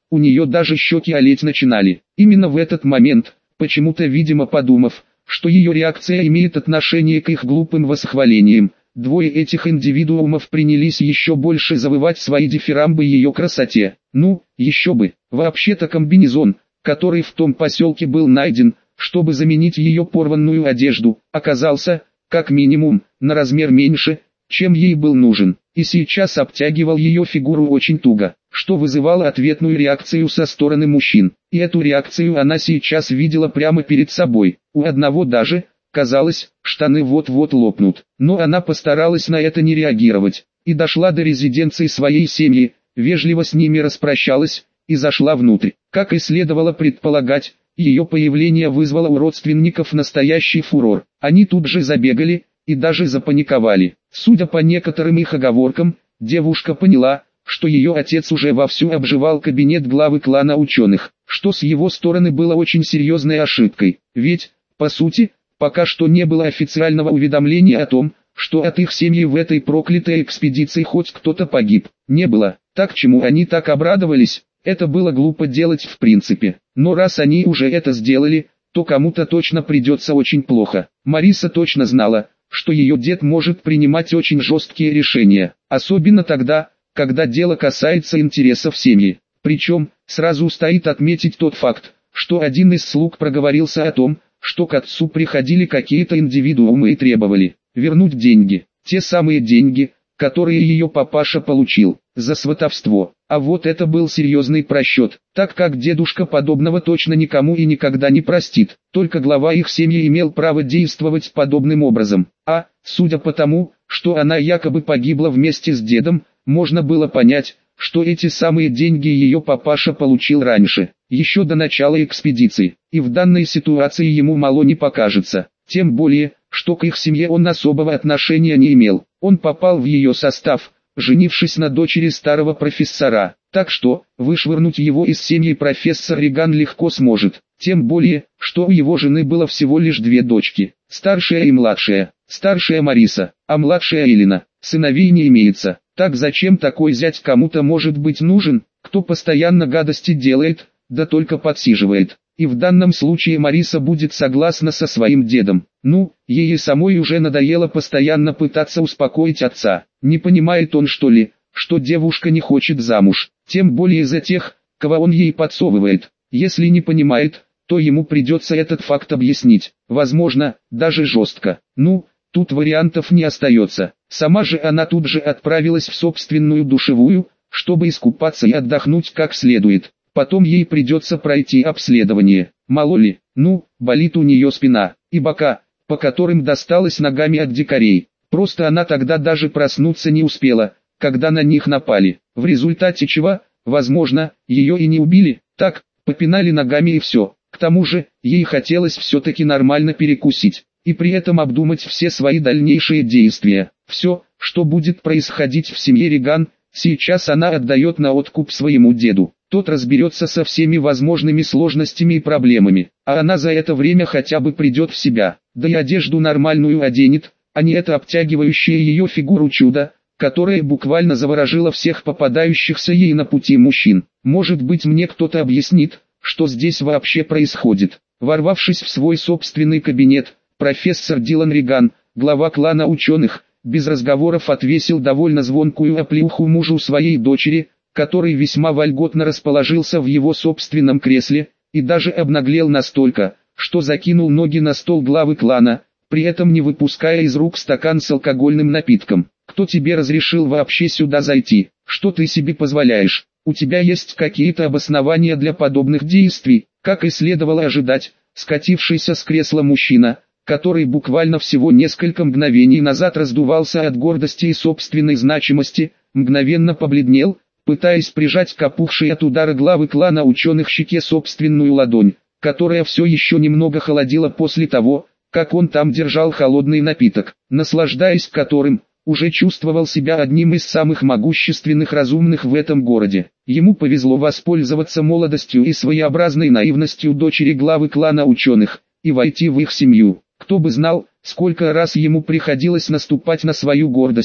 у нее даже щеки олеть начинали. Именно в этот момент, почему-то видимо подумав, что ее реакция имеет отношение к их глупым восхвалениям, двое этих индивидуумов принялись еще больше завывать свои дифирамбы ее красоте. Ну, еще бы, вообще-то комбинезон, который в том поселке был найден, чтобы заменить ее порванную одежду, оказался, как минимум, на размер меньше, чем ей был нужен, и сейчас обтягивал ее фигуру очень туго, что вызывало ответную реакцию со стороны мужчин. И эту реакцию она сейчас видела прямо перед собой. У одного даже, казалось, штаны вот-вот лопнут. Но она постаралась на это не реагировать, и дошла до резиденции своей семьи, вежливо с ними распрощалась, и зашла внутрь. Как и следовало предполагать, ее появление вызвало у родственников настоящий фурор. Они тут же забегали, и даже запаниковали. Судя по некоторым их оговоркам, девушка поняла, что ее отец уже вовсю обживал кабинет главы клана ученых, что с его стороны было очень серьезной ошибкой. Ведь, по сути, пока что не было официального уведомления о том, что от их семьи в этой проклятой экспедиции хоть кто-то погиб. Не было. Так чему они так обрадовались, это было глупо делать в принципе. Но раз они уже это сделали, то кому-то точно придется очень плохо. Мариса точно знала, что ее дед может принимать очень жесткие решения, особенно тогда, когда дело касается интересов семьи. Причем, сразу стоит отметить тот факт, что один из слуг проговорился о том, что к отцу приходили какие-то индивидуумы и требовали вернуть деньги, те самые деньги, которые ее папаша получил за сватовство. А вот это был серьезный просчет, так как дедушка подобного точно никому и никогда не простит. Только глава их семьи имел право действовать подобным образом. А, судя по тому, что она якобы погибла вместе с дедом, можно было понять, что эти самые деньги ее папаша получил раньше, еще до начала экспедиции. И в данной ситуации ему мало не покажется. Тем более, что к их семье он особого отношения не имел. Он попал в ее состав, женившись на дочери старого профессора, так что, вышвырнуть его из семьи профессор Риган легко сможет, тем более, что у его жены было всего лишь две дочки, старшая и младшая, старшая Мариса, а младшая Элина, сыновей не имеется, так зачем такой зять кому-то может быть нужен, кто постоянно гадости делает, да только подсиживает. И в данном случае Мариса будет согласна со своим дедом. Ну, ей самой уже надоело постоянно пытаться успокоить отца. Не понимает он что ли, что девушка не хочет замуж, тем более за тех, кого он ей подсовывает. Если не понимает, то ему придется этот факт объяснить, возможно, даже жестко. Ну, тут вариантов не остается. Сама же она тут же отправилась в собственную душевую, чтобы искупаться и отдохнуть как следует. Потом ей придется пройти обследование. Мало ли, ну, болит у нее спина и бока, по которым досталось ногами от дикарей. Просто она тогда даже проснуться не успела, когда на них напали. В результате чего, возможно, ее и не убили, так, попинали ногами и все. К тому же, ей хотелось все-таки нормально перекусить, и при этом обдумать все свои дальнейшие действия. Все, что будет происходить в семье Риган, сейчас она отдает на откуп своему деду. Тот разберется со всеми возможными сложностями и проблемами, а она за это время хотя бы придет в себя, да и одежду нормальную оденет, а не это обтягивающее ее фигуру чудо, которое буквально заворожило всех попадающихся ей на пути мужчин. Может быть, мне кто-то объяснит, что здесь вообще происходит. Ворвавшись в свой собственный кабинет, профессор Дилан Риган, глава клана ученых, без разговоров отвесил довольно звонкую оплеуху мужу своей дочери, который весьма вольготно расположился в его собственном кресле, и даже обнаглел настолько, что закинул ноги на стол главы клана, при этом не выпуская из рук стакан с алкогольным напитком. «Кто тебе разрешил вообще сюда зайти? Что ты себе позволяешь? У тебя есть какие-то обоснования для подобных действий?» Как и следовало ожидать, скатившийся с кресла мужчина, который буквально всего несколько мгновений назад раздувался от гордости и собственной значимости, мгновенно побледнел, пытаясь прижать к опухшей от удара главы клана ученых щеке собственную ладонь, которая все еще немного холодила после того, как он там держал холодный напиток, наслаждаясь которым, уже чувствовал себя одним из самых могущественных разумных в этом городе. Ему повезло воспользоваться молодостью и своеобразной наивностью дочери главы клана ученых, и войти в их семью. Кто бы знал, сколько раз ему приходилось наступать на свою гордость,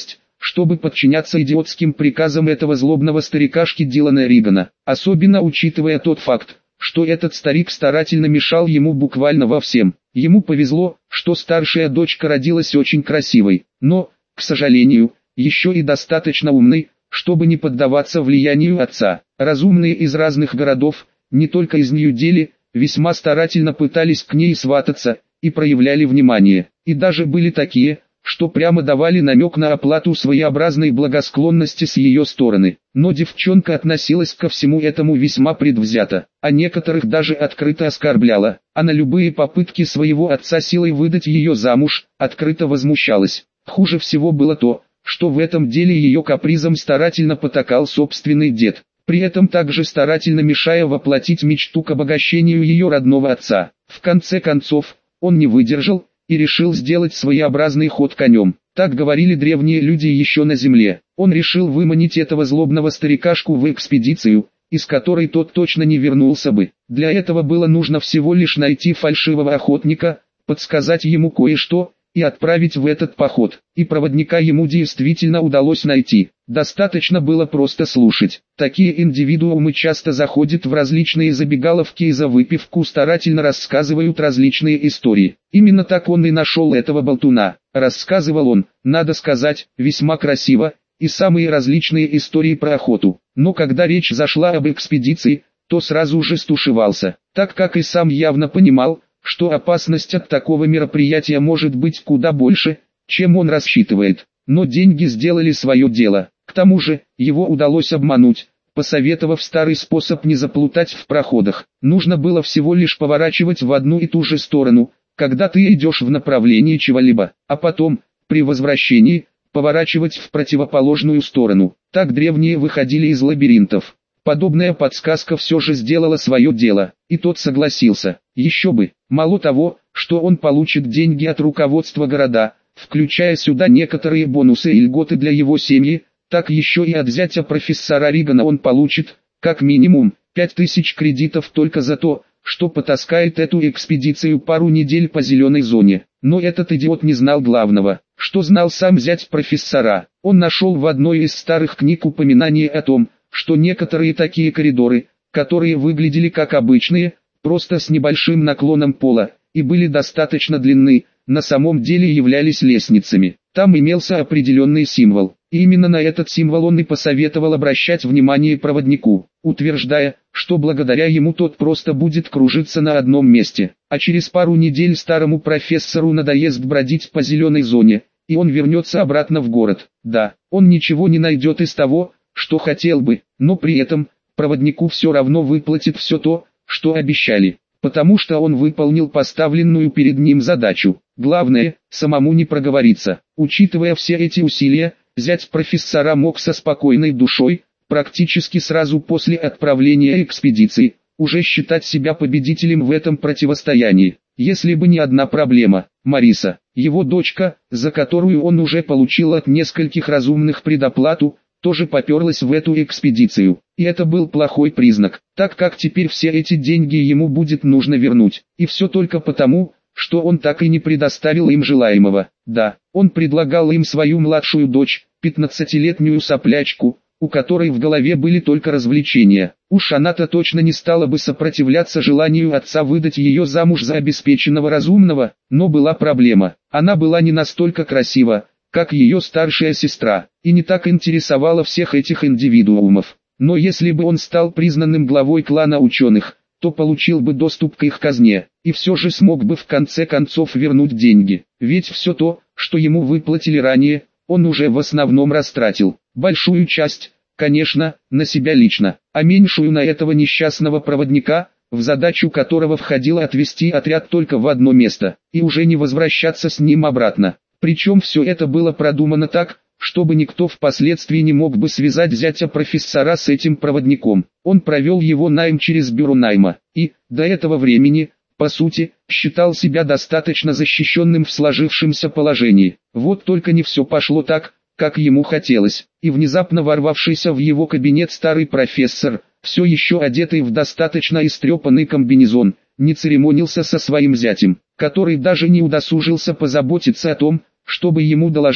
чтобы подчиняться идиотским приказам этого злобного старикашки Дилана Ригана, особенно учитывая тот факт, что этот старик старательно мешал ему буквально во всем. Ему повезло, что старшая дочка родилась очень красивой, но, к сожалению, еще и достаточно умной, чтобы не поддаваться влиянию отца. Разумные из разных городов, не только из Нью-Дели, весьма старательно пытались к ней свататься и проявляли внимание, и даже были такие, что прямо давали намек на оплату своеобразной благосклонности с ее стороны. Но девчонка относилась ко всему этому весьма предвзято, а некоторых даже открыто оскорбляла, а на любые попытки своего отца силой выдать ее замуж, открыто возмущалась. Хуже всего было то, что в этом деле ее капризом старательно потакал собственный дед, при этом также старательно мешая воплотить мечту к обогащению ее родного отца. В конце концов, он не выдержал и решил сделать своеобразный ход конем. Так говорили древние люди еще на земле. Он решил выманить этого злобного старикашку в экспедицию, из которой тот точно не вернулся бы. Для этого было нужно всего лишь найти фальшивого охотника, подсказать ему кое-что и отправить в этот поход. И проводника ему действительно удалось найти. Достаточно было просто слушать. Такие индивидуумы часто заходят в различные забегаловки и за выпивку старательно рассказывают различные истории. Именно так он и нашел этого болтуна. Рассказывал он, надо сказать, весьма красиво, и самые различные истории про охоту. Но когда речь зашла об экспедиции, то сразу же стушевался, так как и сам явно понимал, что опасность от такого мероприятия может быть куда больше, чем он рассчитывает. Но деньги сделали свое дело. К тому же, его удалось обмануть, посоветовав старый способ не заплутать в проходах. Нужно было всего лишь поворачивать в одну и ту же сторону, когда ты идешь в направлении чего-либо, а потом, при возвращении, поворачивать в противоположную сторону. Так древние выходили из лабиринтов. Подобная подсказка все же сделала свое дело, и тот согласился. Еще бы, мало того, что он получит деньги от руководства города, включая сюда некоторые бонусы и льготы для его семьи, так еще и от зятя профессора Ригана он получит, как минимум, пять тысяч кредитов только за то, что потаскает эту экспедицию пару недель по зеленой зоне. Но этот идиот не знал главного, что знал сам зять профессора. Он нашел в одной из старых книг упоминание о том, что некоторые такие коридоры, которые выглядели как обычные, просто с небольшим наклоном пола, и были достаточно длинны, на самом деле являлись лестницами. Там имелся определенный символ, и именно на этот символ он и посоветовал обращать внимание проводнику, утверждая, что благодаря ему тот просто будет кружиться на одном месте, а через пару недель старому профессору надоест бродить по зеленой зоне, и он вернется обратно в город. Да, он ничего не найдет из того, что хотел бы, но при этом, проводнику все равно выплатит все то, что обещали, потому что он выполнил поставленную перед ним задачу. Главное, самому не проговориться. Учитывая все эти усилия, зять профессора мог со спокойной душой, практически сразу после отправления экспедиции, уже считать себя победителем в этом противостоянии. Если бы не одна проблема, Мариса, его дочка, за которую он уже получил от нескольких разумных предоплату, тоже поперлась в эту экспедицию. И это был плохой признак, так как теперь все эти деньги ему будет нужно вернуть. И все только потому, что он так и не предоставил им желаемого. Да, он предлагал им свою младшую дочь, пятнадцатилетнюю соплячку, у которой в голове были только развлечения. Уж она-то точно не стала бы сопротивляться желанию отца выдать ее замуж за обеспеченного разумного, но была проблема. Она была не настолько красива, как ее старшая сестра, и не так интересовала всех этих индивидуумов. Но если бы он стал признанным главой клана ученых, то получил бы доступ к их казне, и все же смог бы в конце концов вернуть деньги. Ведь все то, что ему выплатили ранее, он уже в основном растратил. Большую часть, конечно, на себя лично, а меньшую на этого несчастного проводника, в задачу которого входило отвести отряд только в одно место, и уже не возвращаться с ним обратно. Причем все это было продумано так, чтобы никто впоследствии не мог бы связать зятя профессора с этим проводником. Он провел его найм через бюро найма, и, до этого времени, по сути, считал себя достаточно защищенным в сложившемся положении. Вот только не все пошло так, как ему хотелось, и внезапно ворвавшийся в его кабинет старый профессор, все еще одетый в достаточно истрепанный комбинезон, не церемонился со своим зятем, который даже не удосужился позаботиться о том, чтобы ему доложили,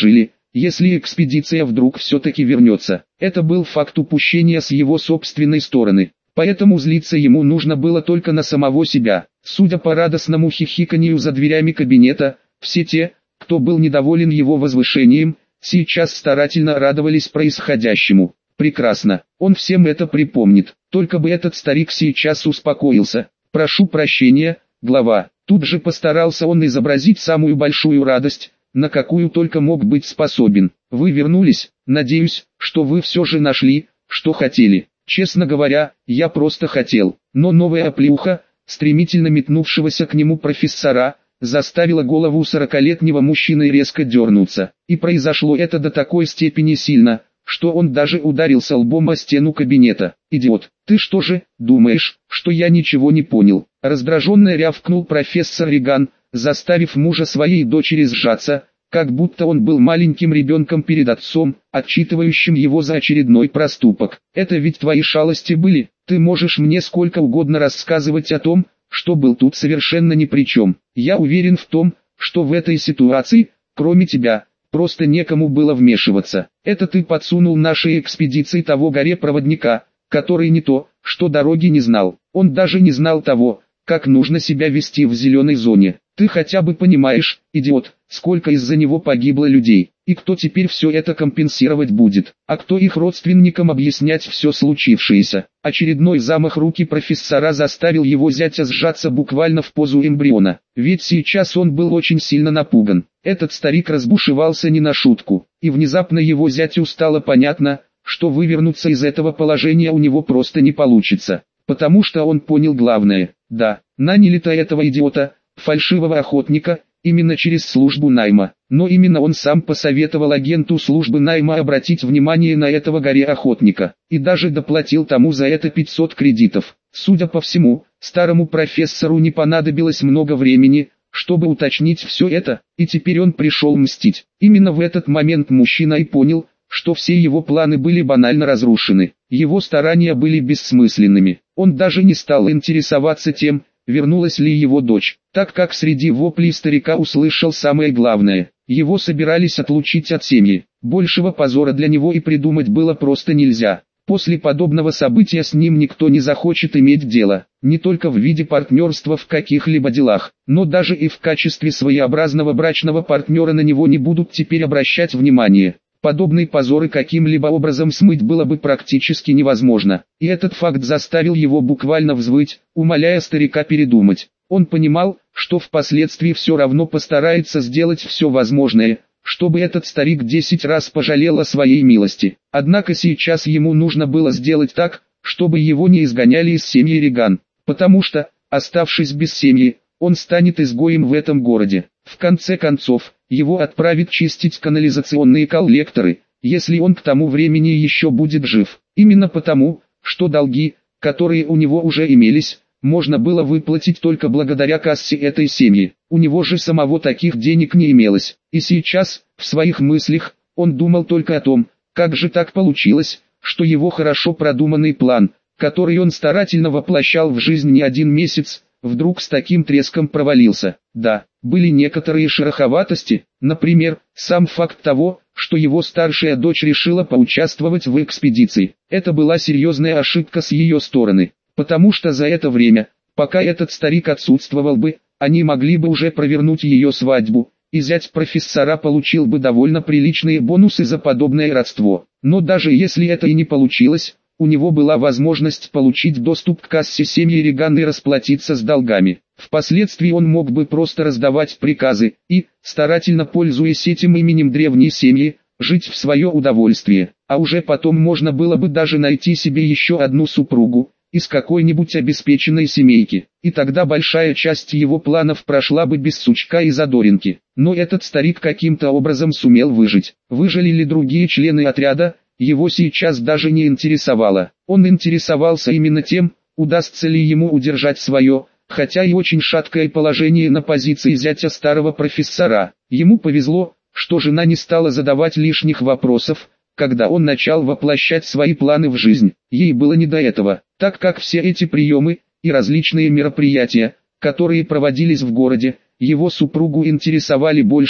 если экспедиция вдруг все-таки вернется. Это был факт упущения с его собственной стороны. Поэтому злиться ему нужно было только на самого себя. Судя по радостному хихиканью за дверями кабинета, все те, кто был недоволен его возвышением, сейчас старательно радовались происходящему. Прекрасно, он всем это припомнит, только бы этот старик сейчас успокоился. Прошу прощения, глава. Тут же постарался он изобразить самую большую радость, на какую только мог быть способен. Вы вернулись, надеюсь, что вы все же нашли, что хотели. Честно говоря, я просто хотел. Но новая оплеуха, стремительно метнувшегося к нему профессора, заставила голову сорокалетнего мужчины резко дернуться. И произошло это до такой степени сильно, что он даже ударился лбом о стену кабинета. «Идиот, ты что же, думаешь, что я ничего не понял?» Раздраженно рявкнул профессор Риган, заставив мужа своей дочери сжаться, как будто он был маленьким ребенком перед отцом, отчитывающим его за очередной проступок. «Это ведь твои шалости были, ты можешь мне сколько угодно рассказывать о том, что был тут совершенно ни при чем. Я уверен в том, что в этой ситуации, кроме тебя, просто некому было вмешиваться. Это ты подсунул нашей экспедиции того горе-проводника, который не то, что дороги не знал. Он даже не знал того, как нужно себя вести в зеленой зоне. Ты хотя бы понимаешь, идиот, сколько из-за него погибло людей, и кто теперь все это компенсировать будет, а кто их родственникам объяснять все случившееся?» Очередной замах руки профессора заставил его зятя сжаться буквально в позу эмбриона, ведь сейчас он был очень сильно напуган. Этот старик разбушевался не на шутку, и внезапно его зятю стало понятно, что вывернуться из этого положения у него просто не получится, потому что он понял главное. Да, наняли-то этого идиота, фальшивого охотника, именно через службу найма, но именно он сам посоветовал агенту службы найма обратить внимание на этого горе-охотника, и даже доплатил тому за это пятьсот кредитов. Судя по всему, старому профессору не понадобилось много времени, чтобы уточнить все это, и теперь он пришел мстить. Именно в этот момент мужчина и понял, что все его планы были банально разрушены, его старания были бессмысленными. Он даже не стал интересоваться тем, вернулась ли его дочь, так как среди воплей старика услышал самое главное. Его собирались отлучить от семьи. Большего позора для него и придумать было просто нельзя. После подобного события с ним никто не захочет иметь дело, не только в виде партнерства в каких-либо делах, но даже и в качестве своеобразного брачного партнера на него не будут теперь обращать внимание. Подобные позоры каким-либо образом смыть было бы практически невозможно, и этот факт заставил его буквально взвыть, умоляя старика передумать. Он понимал, что впоследствии все равно постарается сделать все возможное, чтобы этот старик десять раз пожалел о своей милости. Однако сейчас ему нужно было сделать так, чтобы его не изгоняли из семьи Риган, потому что, оставшись без семьи, он станет изгоем в этом городе. В конце концов, его отправят чистить канализационные коллекторы, если он к тому времени еще будет жив. Именно потому, что долги, которые у него уже имелись, можно было выплатить только благодаря кассе этой семьи. У него же самого таких денег не имелось. И сейчас, в своих мыслях, он думал только о том, как же так получилось, что его хорошо продуманный план, который он старательно воплощал в жизнь не один месяц, вдруг с таким треском провалился. Да, были некоторые шероховатости, например, сам факт того, что его старшая дочь решила поучаствовать в экспедиции. Это была серьезная ошибка с ее стороны, потому что за это время, пока этот старик отсутствовал бы, они могли бы уже провернуть ее свадьбу, и зять профессора получил бы довольно приличные бонусы за подобное родство. Но даже если это и не получилось, у него была возможность получить доступ к кассе семьи Риган и расплатиться с долгами. Впоследствии он мог бы просто раздавать приказы и, старательно пользуясь этим именем древней семьи, жить в свое удовольствие. А уже потом можно было бы даже найти себе еще одну супругу из какой-нибудь обеспеченной семейки. И тогда большая часть его планов прошла бы без сучка и задоринки. Но этот старик каким-то образом сумел выжить. Выжили ли другие члены отряда? Его сейчас даже не интересовало. Он интересовался именно тем, удастся ли ему удержать свое, хотя и очень шаткое положение на позиции зятя старого профессора. Ему повезло, что жена не стала задавать лишних вопросов, когда он начал воплощать свои планы в жизнь. Ей было не до этого, так как все эти приемы и различные мероприятия, которые проводились в городе, его супругу интересовали больше,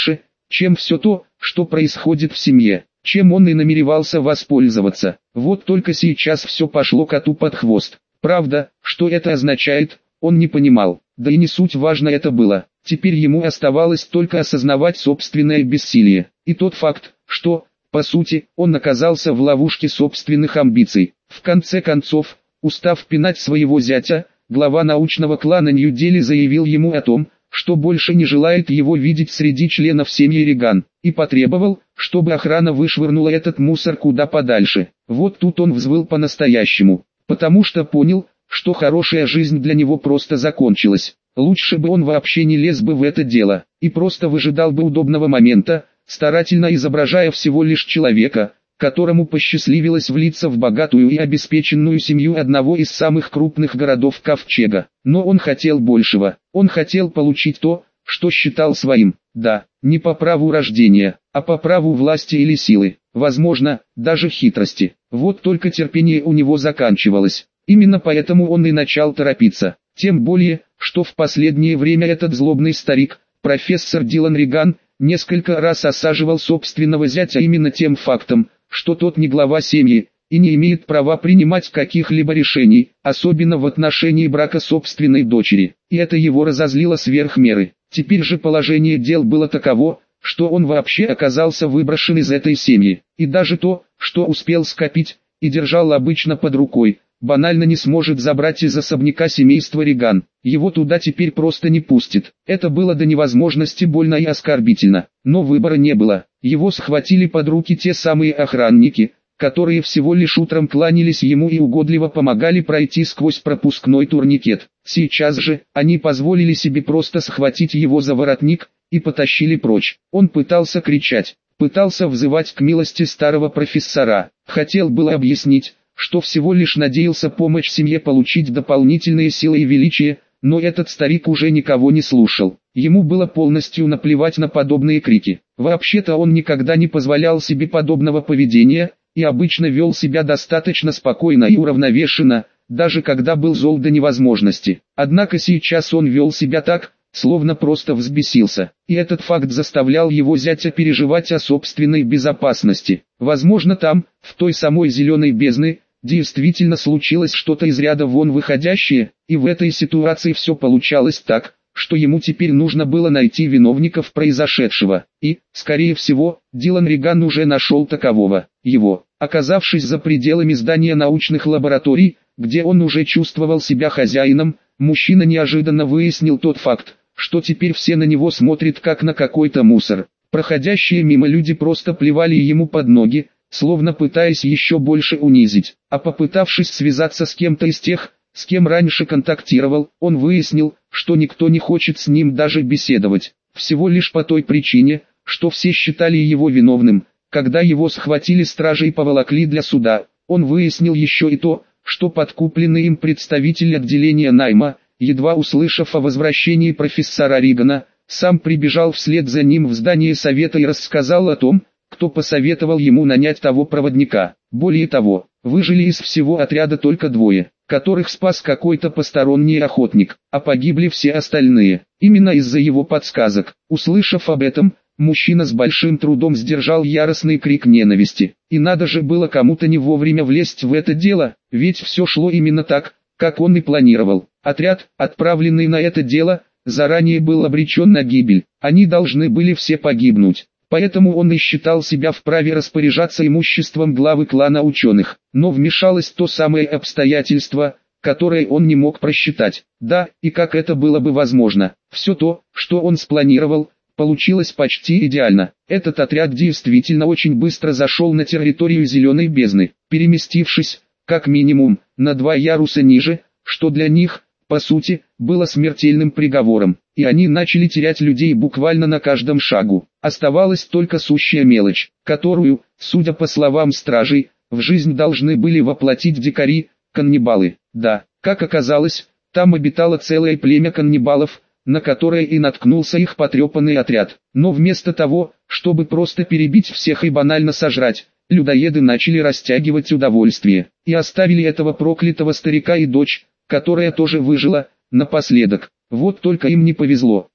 чем все то, что происходит в семье, чем он и намеревался воспользоваться. Вот только сейчас все пошло коту под хвост. Правда, что это означает, он не понимал, да и не суть важно это было. Теперь ему оставалось только осознавать собственное бессилие, и тот факт, что, по сути, он оказался в ловушке собственных амбиций. В конце концов, устав пинать своего зятя, глава научного клана Нью-Дели заявил ему о том, что больше не желает его видеть среди членов семьи Риган, и потребовал, чтобы охрана вышвырнула этот мусор куда подальше. Вот тут он взвыл по-настоящему, потому что понял, что хорошая жизнь для него просто закончилась. Лучше бы он вообще не лез бы в это дело, и просто выжидал бы удобного момента, старательно изображая всего лишь человека, которому посчастливилось влиться в богатую и обеспеченную семью одного из самых крупных городов Ковчега. Но он хотел большего, он хотел получить то, что считал своим, да, не по праву рождения, а по праву власти или силы, возможно, даже хитрости. Вот только терпение у него заканчивалось, именно поэтому он и начал торопиться, тем более, что в последнее время этот злобный старик, профессор Дилан Риган, несколько раз осаживал собственного зятя именно тем фактом, что тот не глава семьи, и не имеет права принимать каких-либо решений, особенно в отношении брака собственной дочери, и это его разозлило сверх меры. Теперь же положение дел было таково, что он вообще оказался выброшен из этой семьи, и даже то, что успел скопить, и держал обычно под рукой, банально не сможет забрать из особняка семейства Риган. Его туда теперь просто не пустят. Это было до невозможности больно и оскорбительно. Но выбора не было. Его схватили под руки те самые охранники, которые всего лишь утром кланялись ему и угодливо помогали пройти сквозь пропускной турникет. Сейчас же, они позволили себе просто схватить его за воротник, и потащили прочь. Он пытался кричать, пытался взывать к милости старого профессора. Хотел было объяснить, что всего лишь надеялся помочь семье получить дополнительные силы и величие, но этот старик уже никого не слушал. Ему было полностью наплевать на подобные крики. Вообще-то он никогда не позволял себе подобного поведения, и обычно вел себя достаточно спокойно и уравновешенно, даже когда был зол до невозможности. Однако сейчас он вел себя так, словно просто взбесился, и этот факт заставлял его зятя переживать о собственной безопасности. Возможно, там, в той самой зеленой бездне, действительно случилось что-то из ряда вон выходящее, и в этой ситуации все получалось так, что ему теперь нужно было найти виновников произошедшего, и, скорее всего, Дилан Риган уже нашел такового. Его, оказавшись за пределами здания научных лабораторий, где он уже чувствовал себя хозяином, мужчина неожиданно выяснил тот факт, что теперь все на него смотрят как на какой-то мусор. Проходящие мимо люди просто плевали ему под ноги, словно пытаясь еще больше унизить. А попытавшись связаться с кем-то из тех, с кем раньше контактировал, он выяснил, что никто не хочет с ним даже беседовать. Всего лишь по той причине, что все считали его виновным. Когда его схватили стражи и поволокли для суда, он выяснил еще и то, что подкупленный им представитель отделения найма, едва услышав о возвращении профессора Ригана, сам прибежал вслед за ним в здание совета и рассказал о том, кто посоветовал ему нанять того проводника. Более того, выжили из всего отряда только двое, которых спас какой-то посторонний охотник, а погибли все остальные, именно из-за его подсказок. Услышав об этом, мужчина с большим трудом сдержал яростный крик ненависти. И надо же было кому-то не вовремя влезть в это дело, ведь все шло именно так, как он и планировал. Отряд, отправленный на это дело, заранее был обречен на гибель. Они должны были все погибнуть. Поэтому он и считал себя вправе распоряжаться имуществом главы клана ученых. Но вмешалось то самое обстоятельство, которое он не мог просчитать. Да, и как это было бы возможно. Все то, что он спланировал, получилось почти идеально. Этот отряд действительно очень быстро зашел на территорию Зеленой бездны, переместившись, как минимум, на два яруса ниже, что для них, по сути, было смертельным приговором, и они начали терять людей буквально на каждом шагу. Оставалась только сущая мелочь, которую, судя по словам стражей, в жизнь должны были воплотить дикари, каннибалы. Да, как оказалось, там обитало целое племя каннибалов, на которое и наткнулся их потрепанный отряд. Но вместо того, чтобы просто перебить всех и банально сожрать, людоеды начали растягивать удовольствие, и оставили этого проклятого старика и дочь, которая тоже выжила, напоследок. Вот только им не повезло.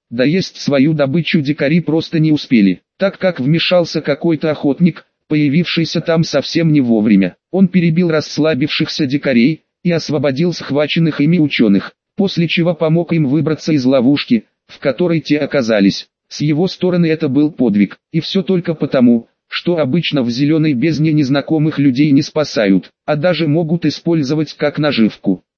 Доесть свою добычу дикари просто не успели, так как вмешался какой-то охотник, появившийся там совсем не вовремя. Он перебил расслабившихся дикарей и освободил схваченных ими ученых, после чего помог им выбраться из ловушки, в которой те оказались. С его стороны это был подвиг, и все только потому, что обычно в зеленой бездне незнакомых людей не спасают, а даже могут использовать как наживку.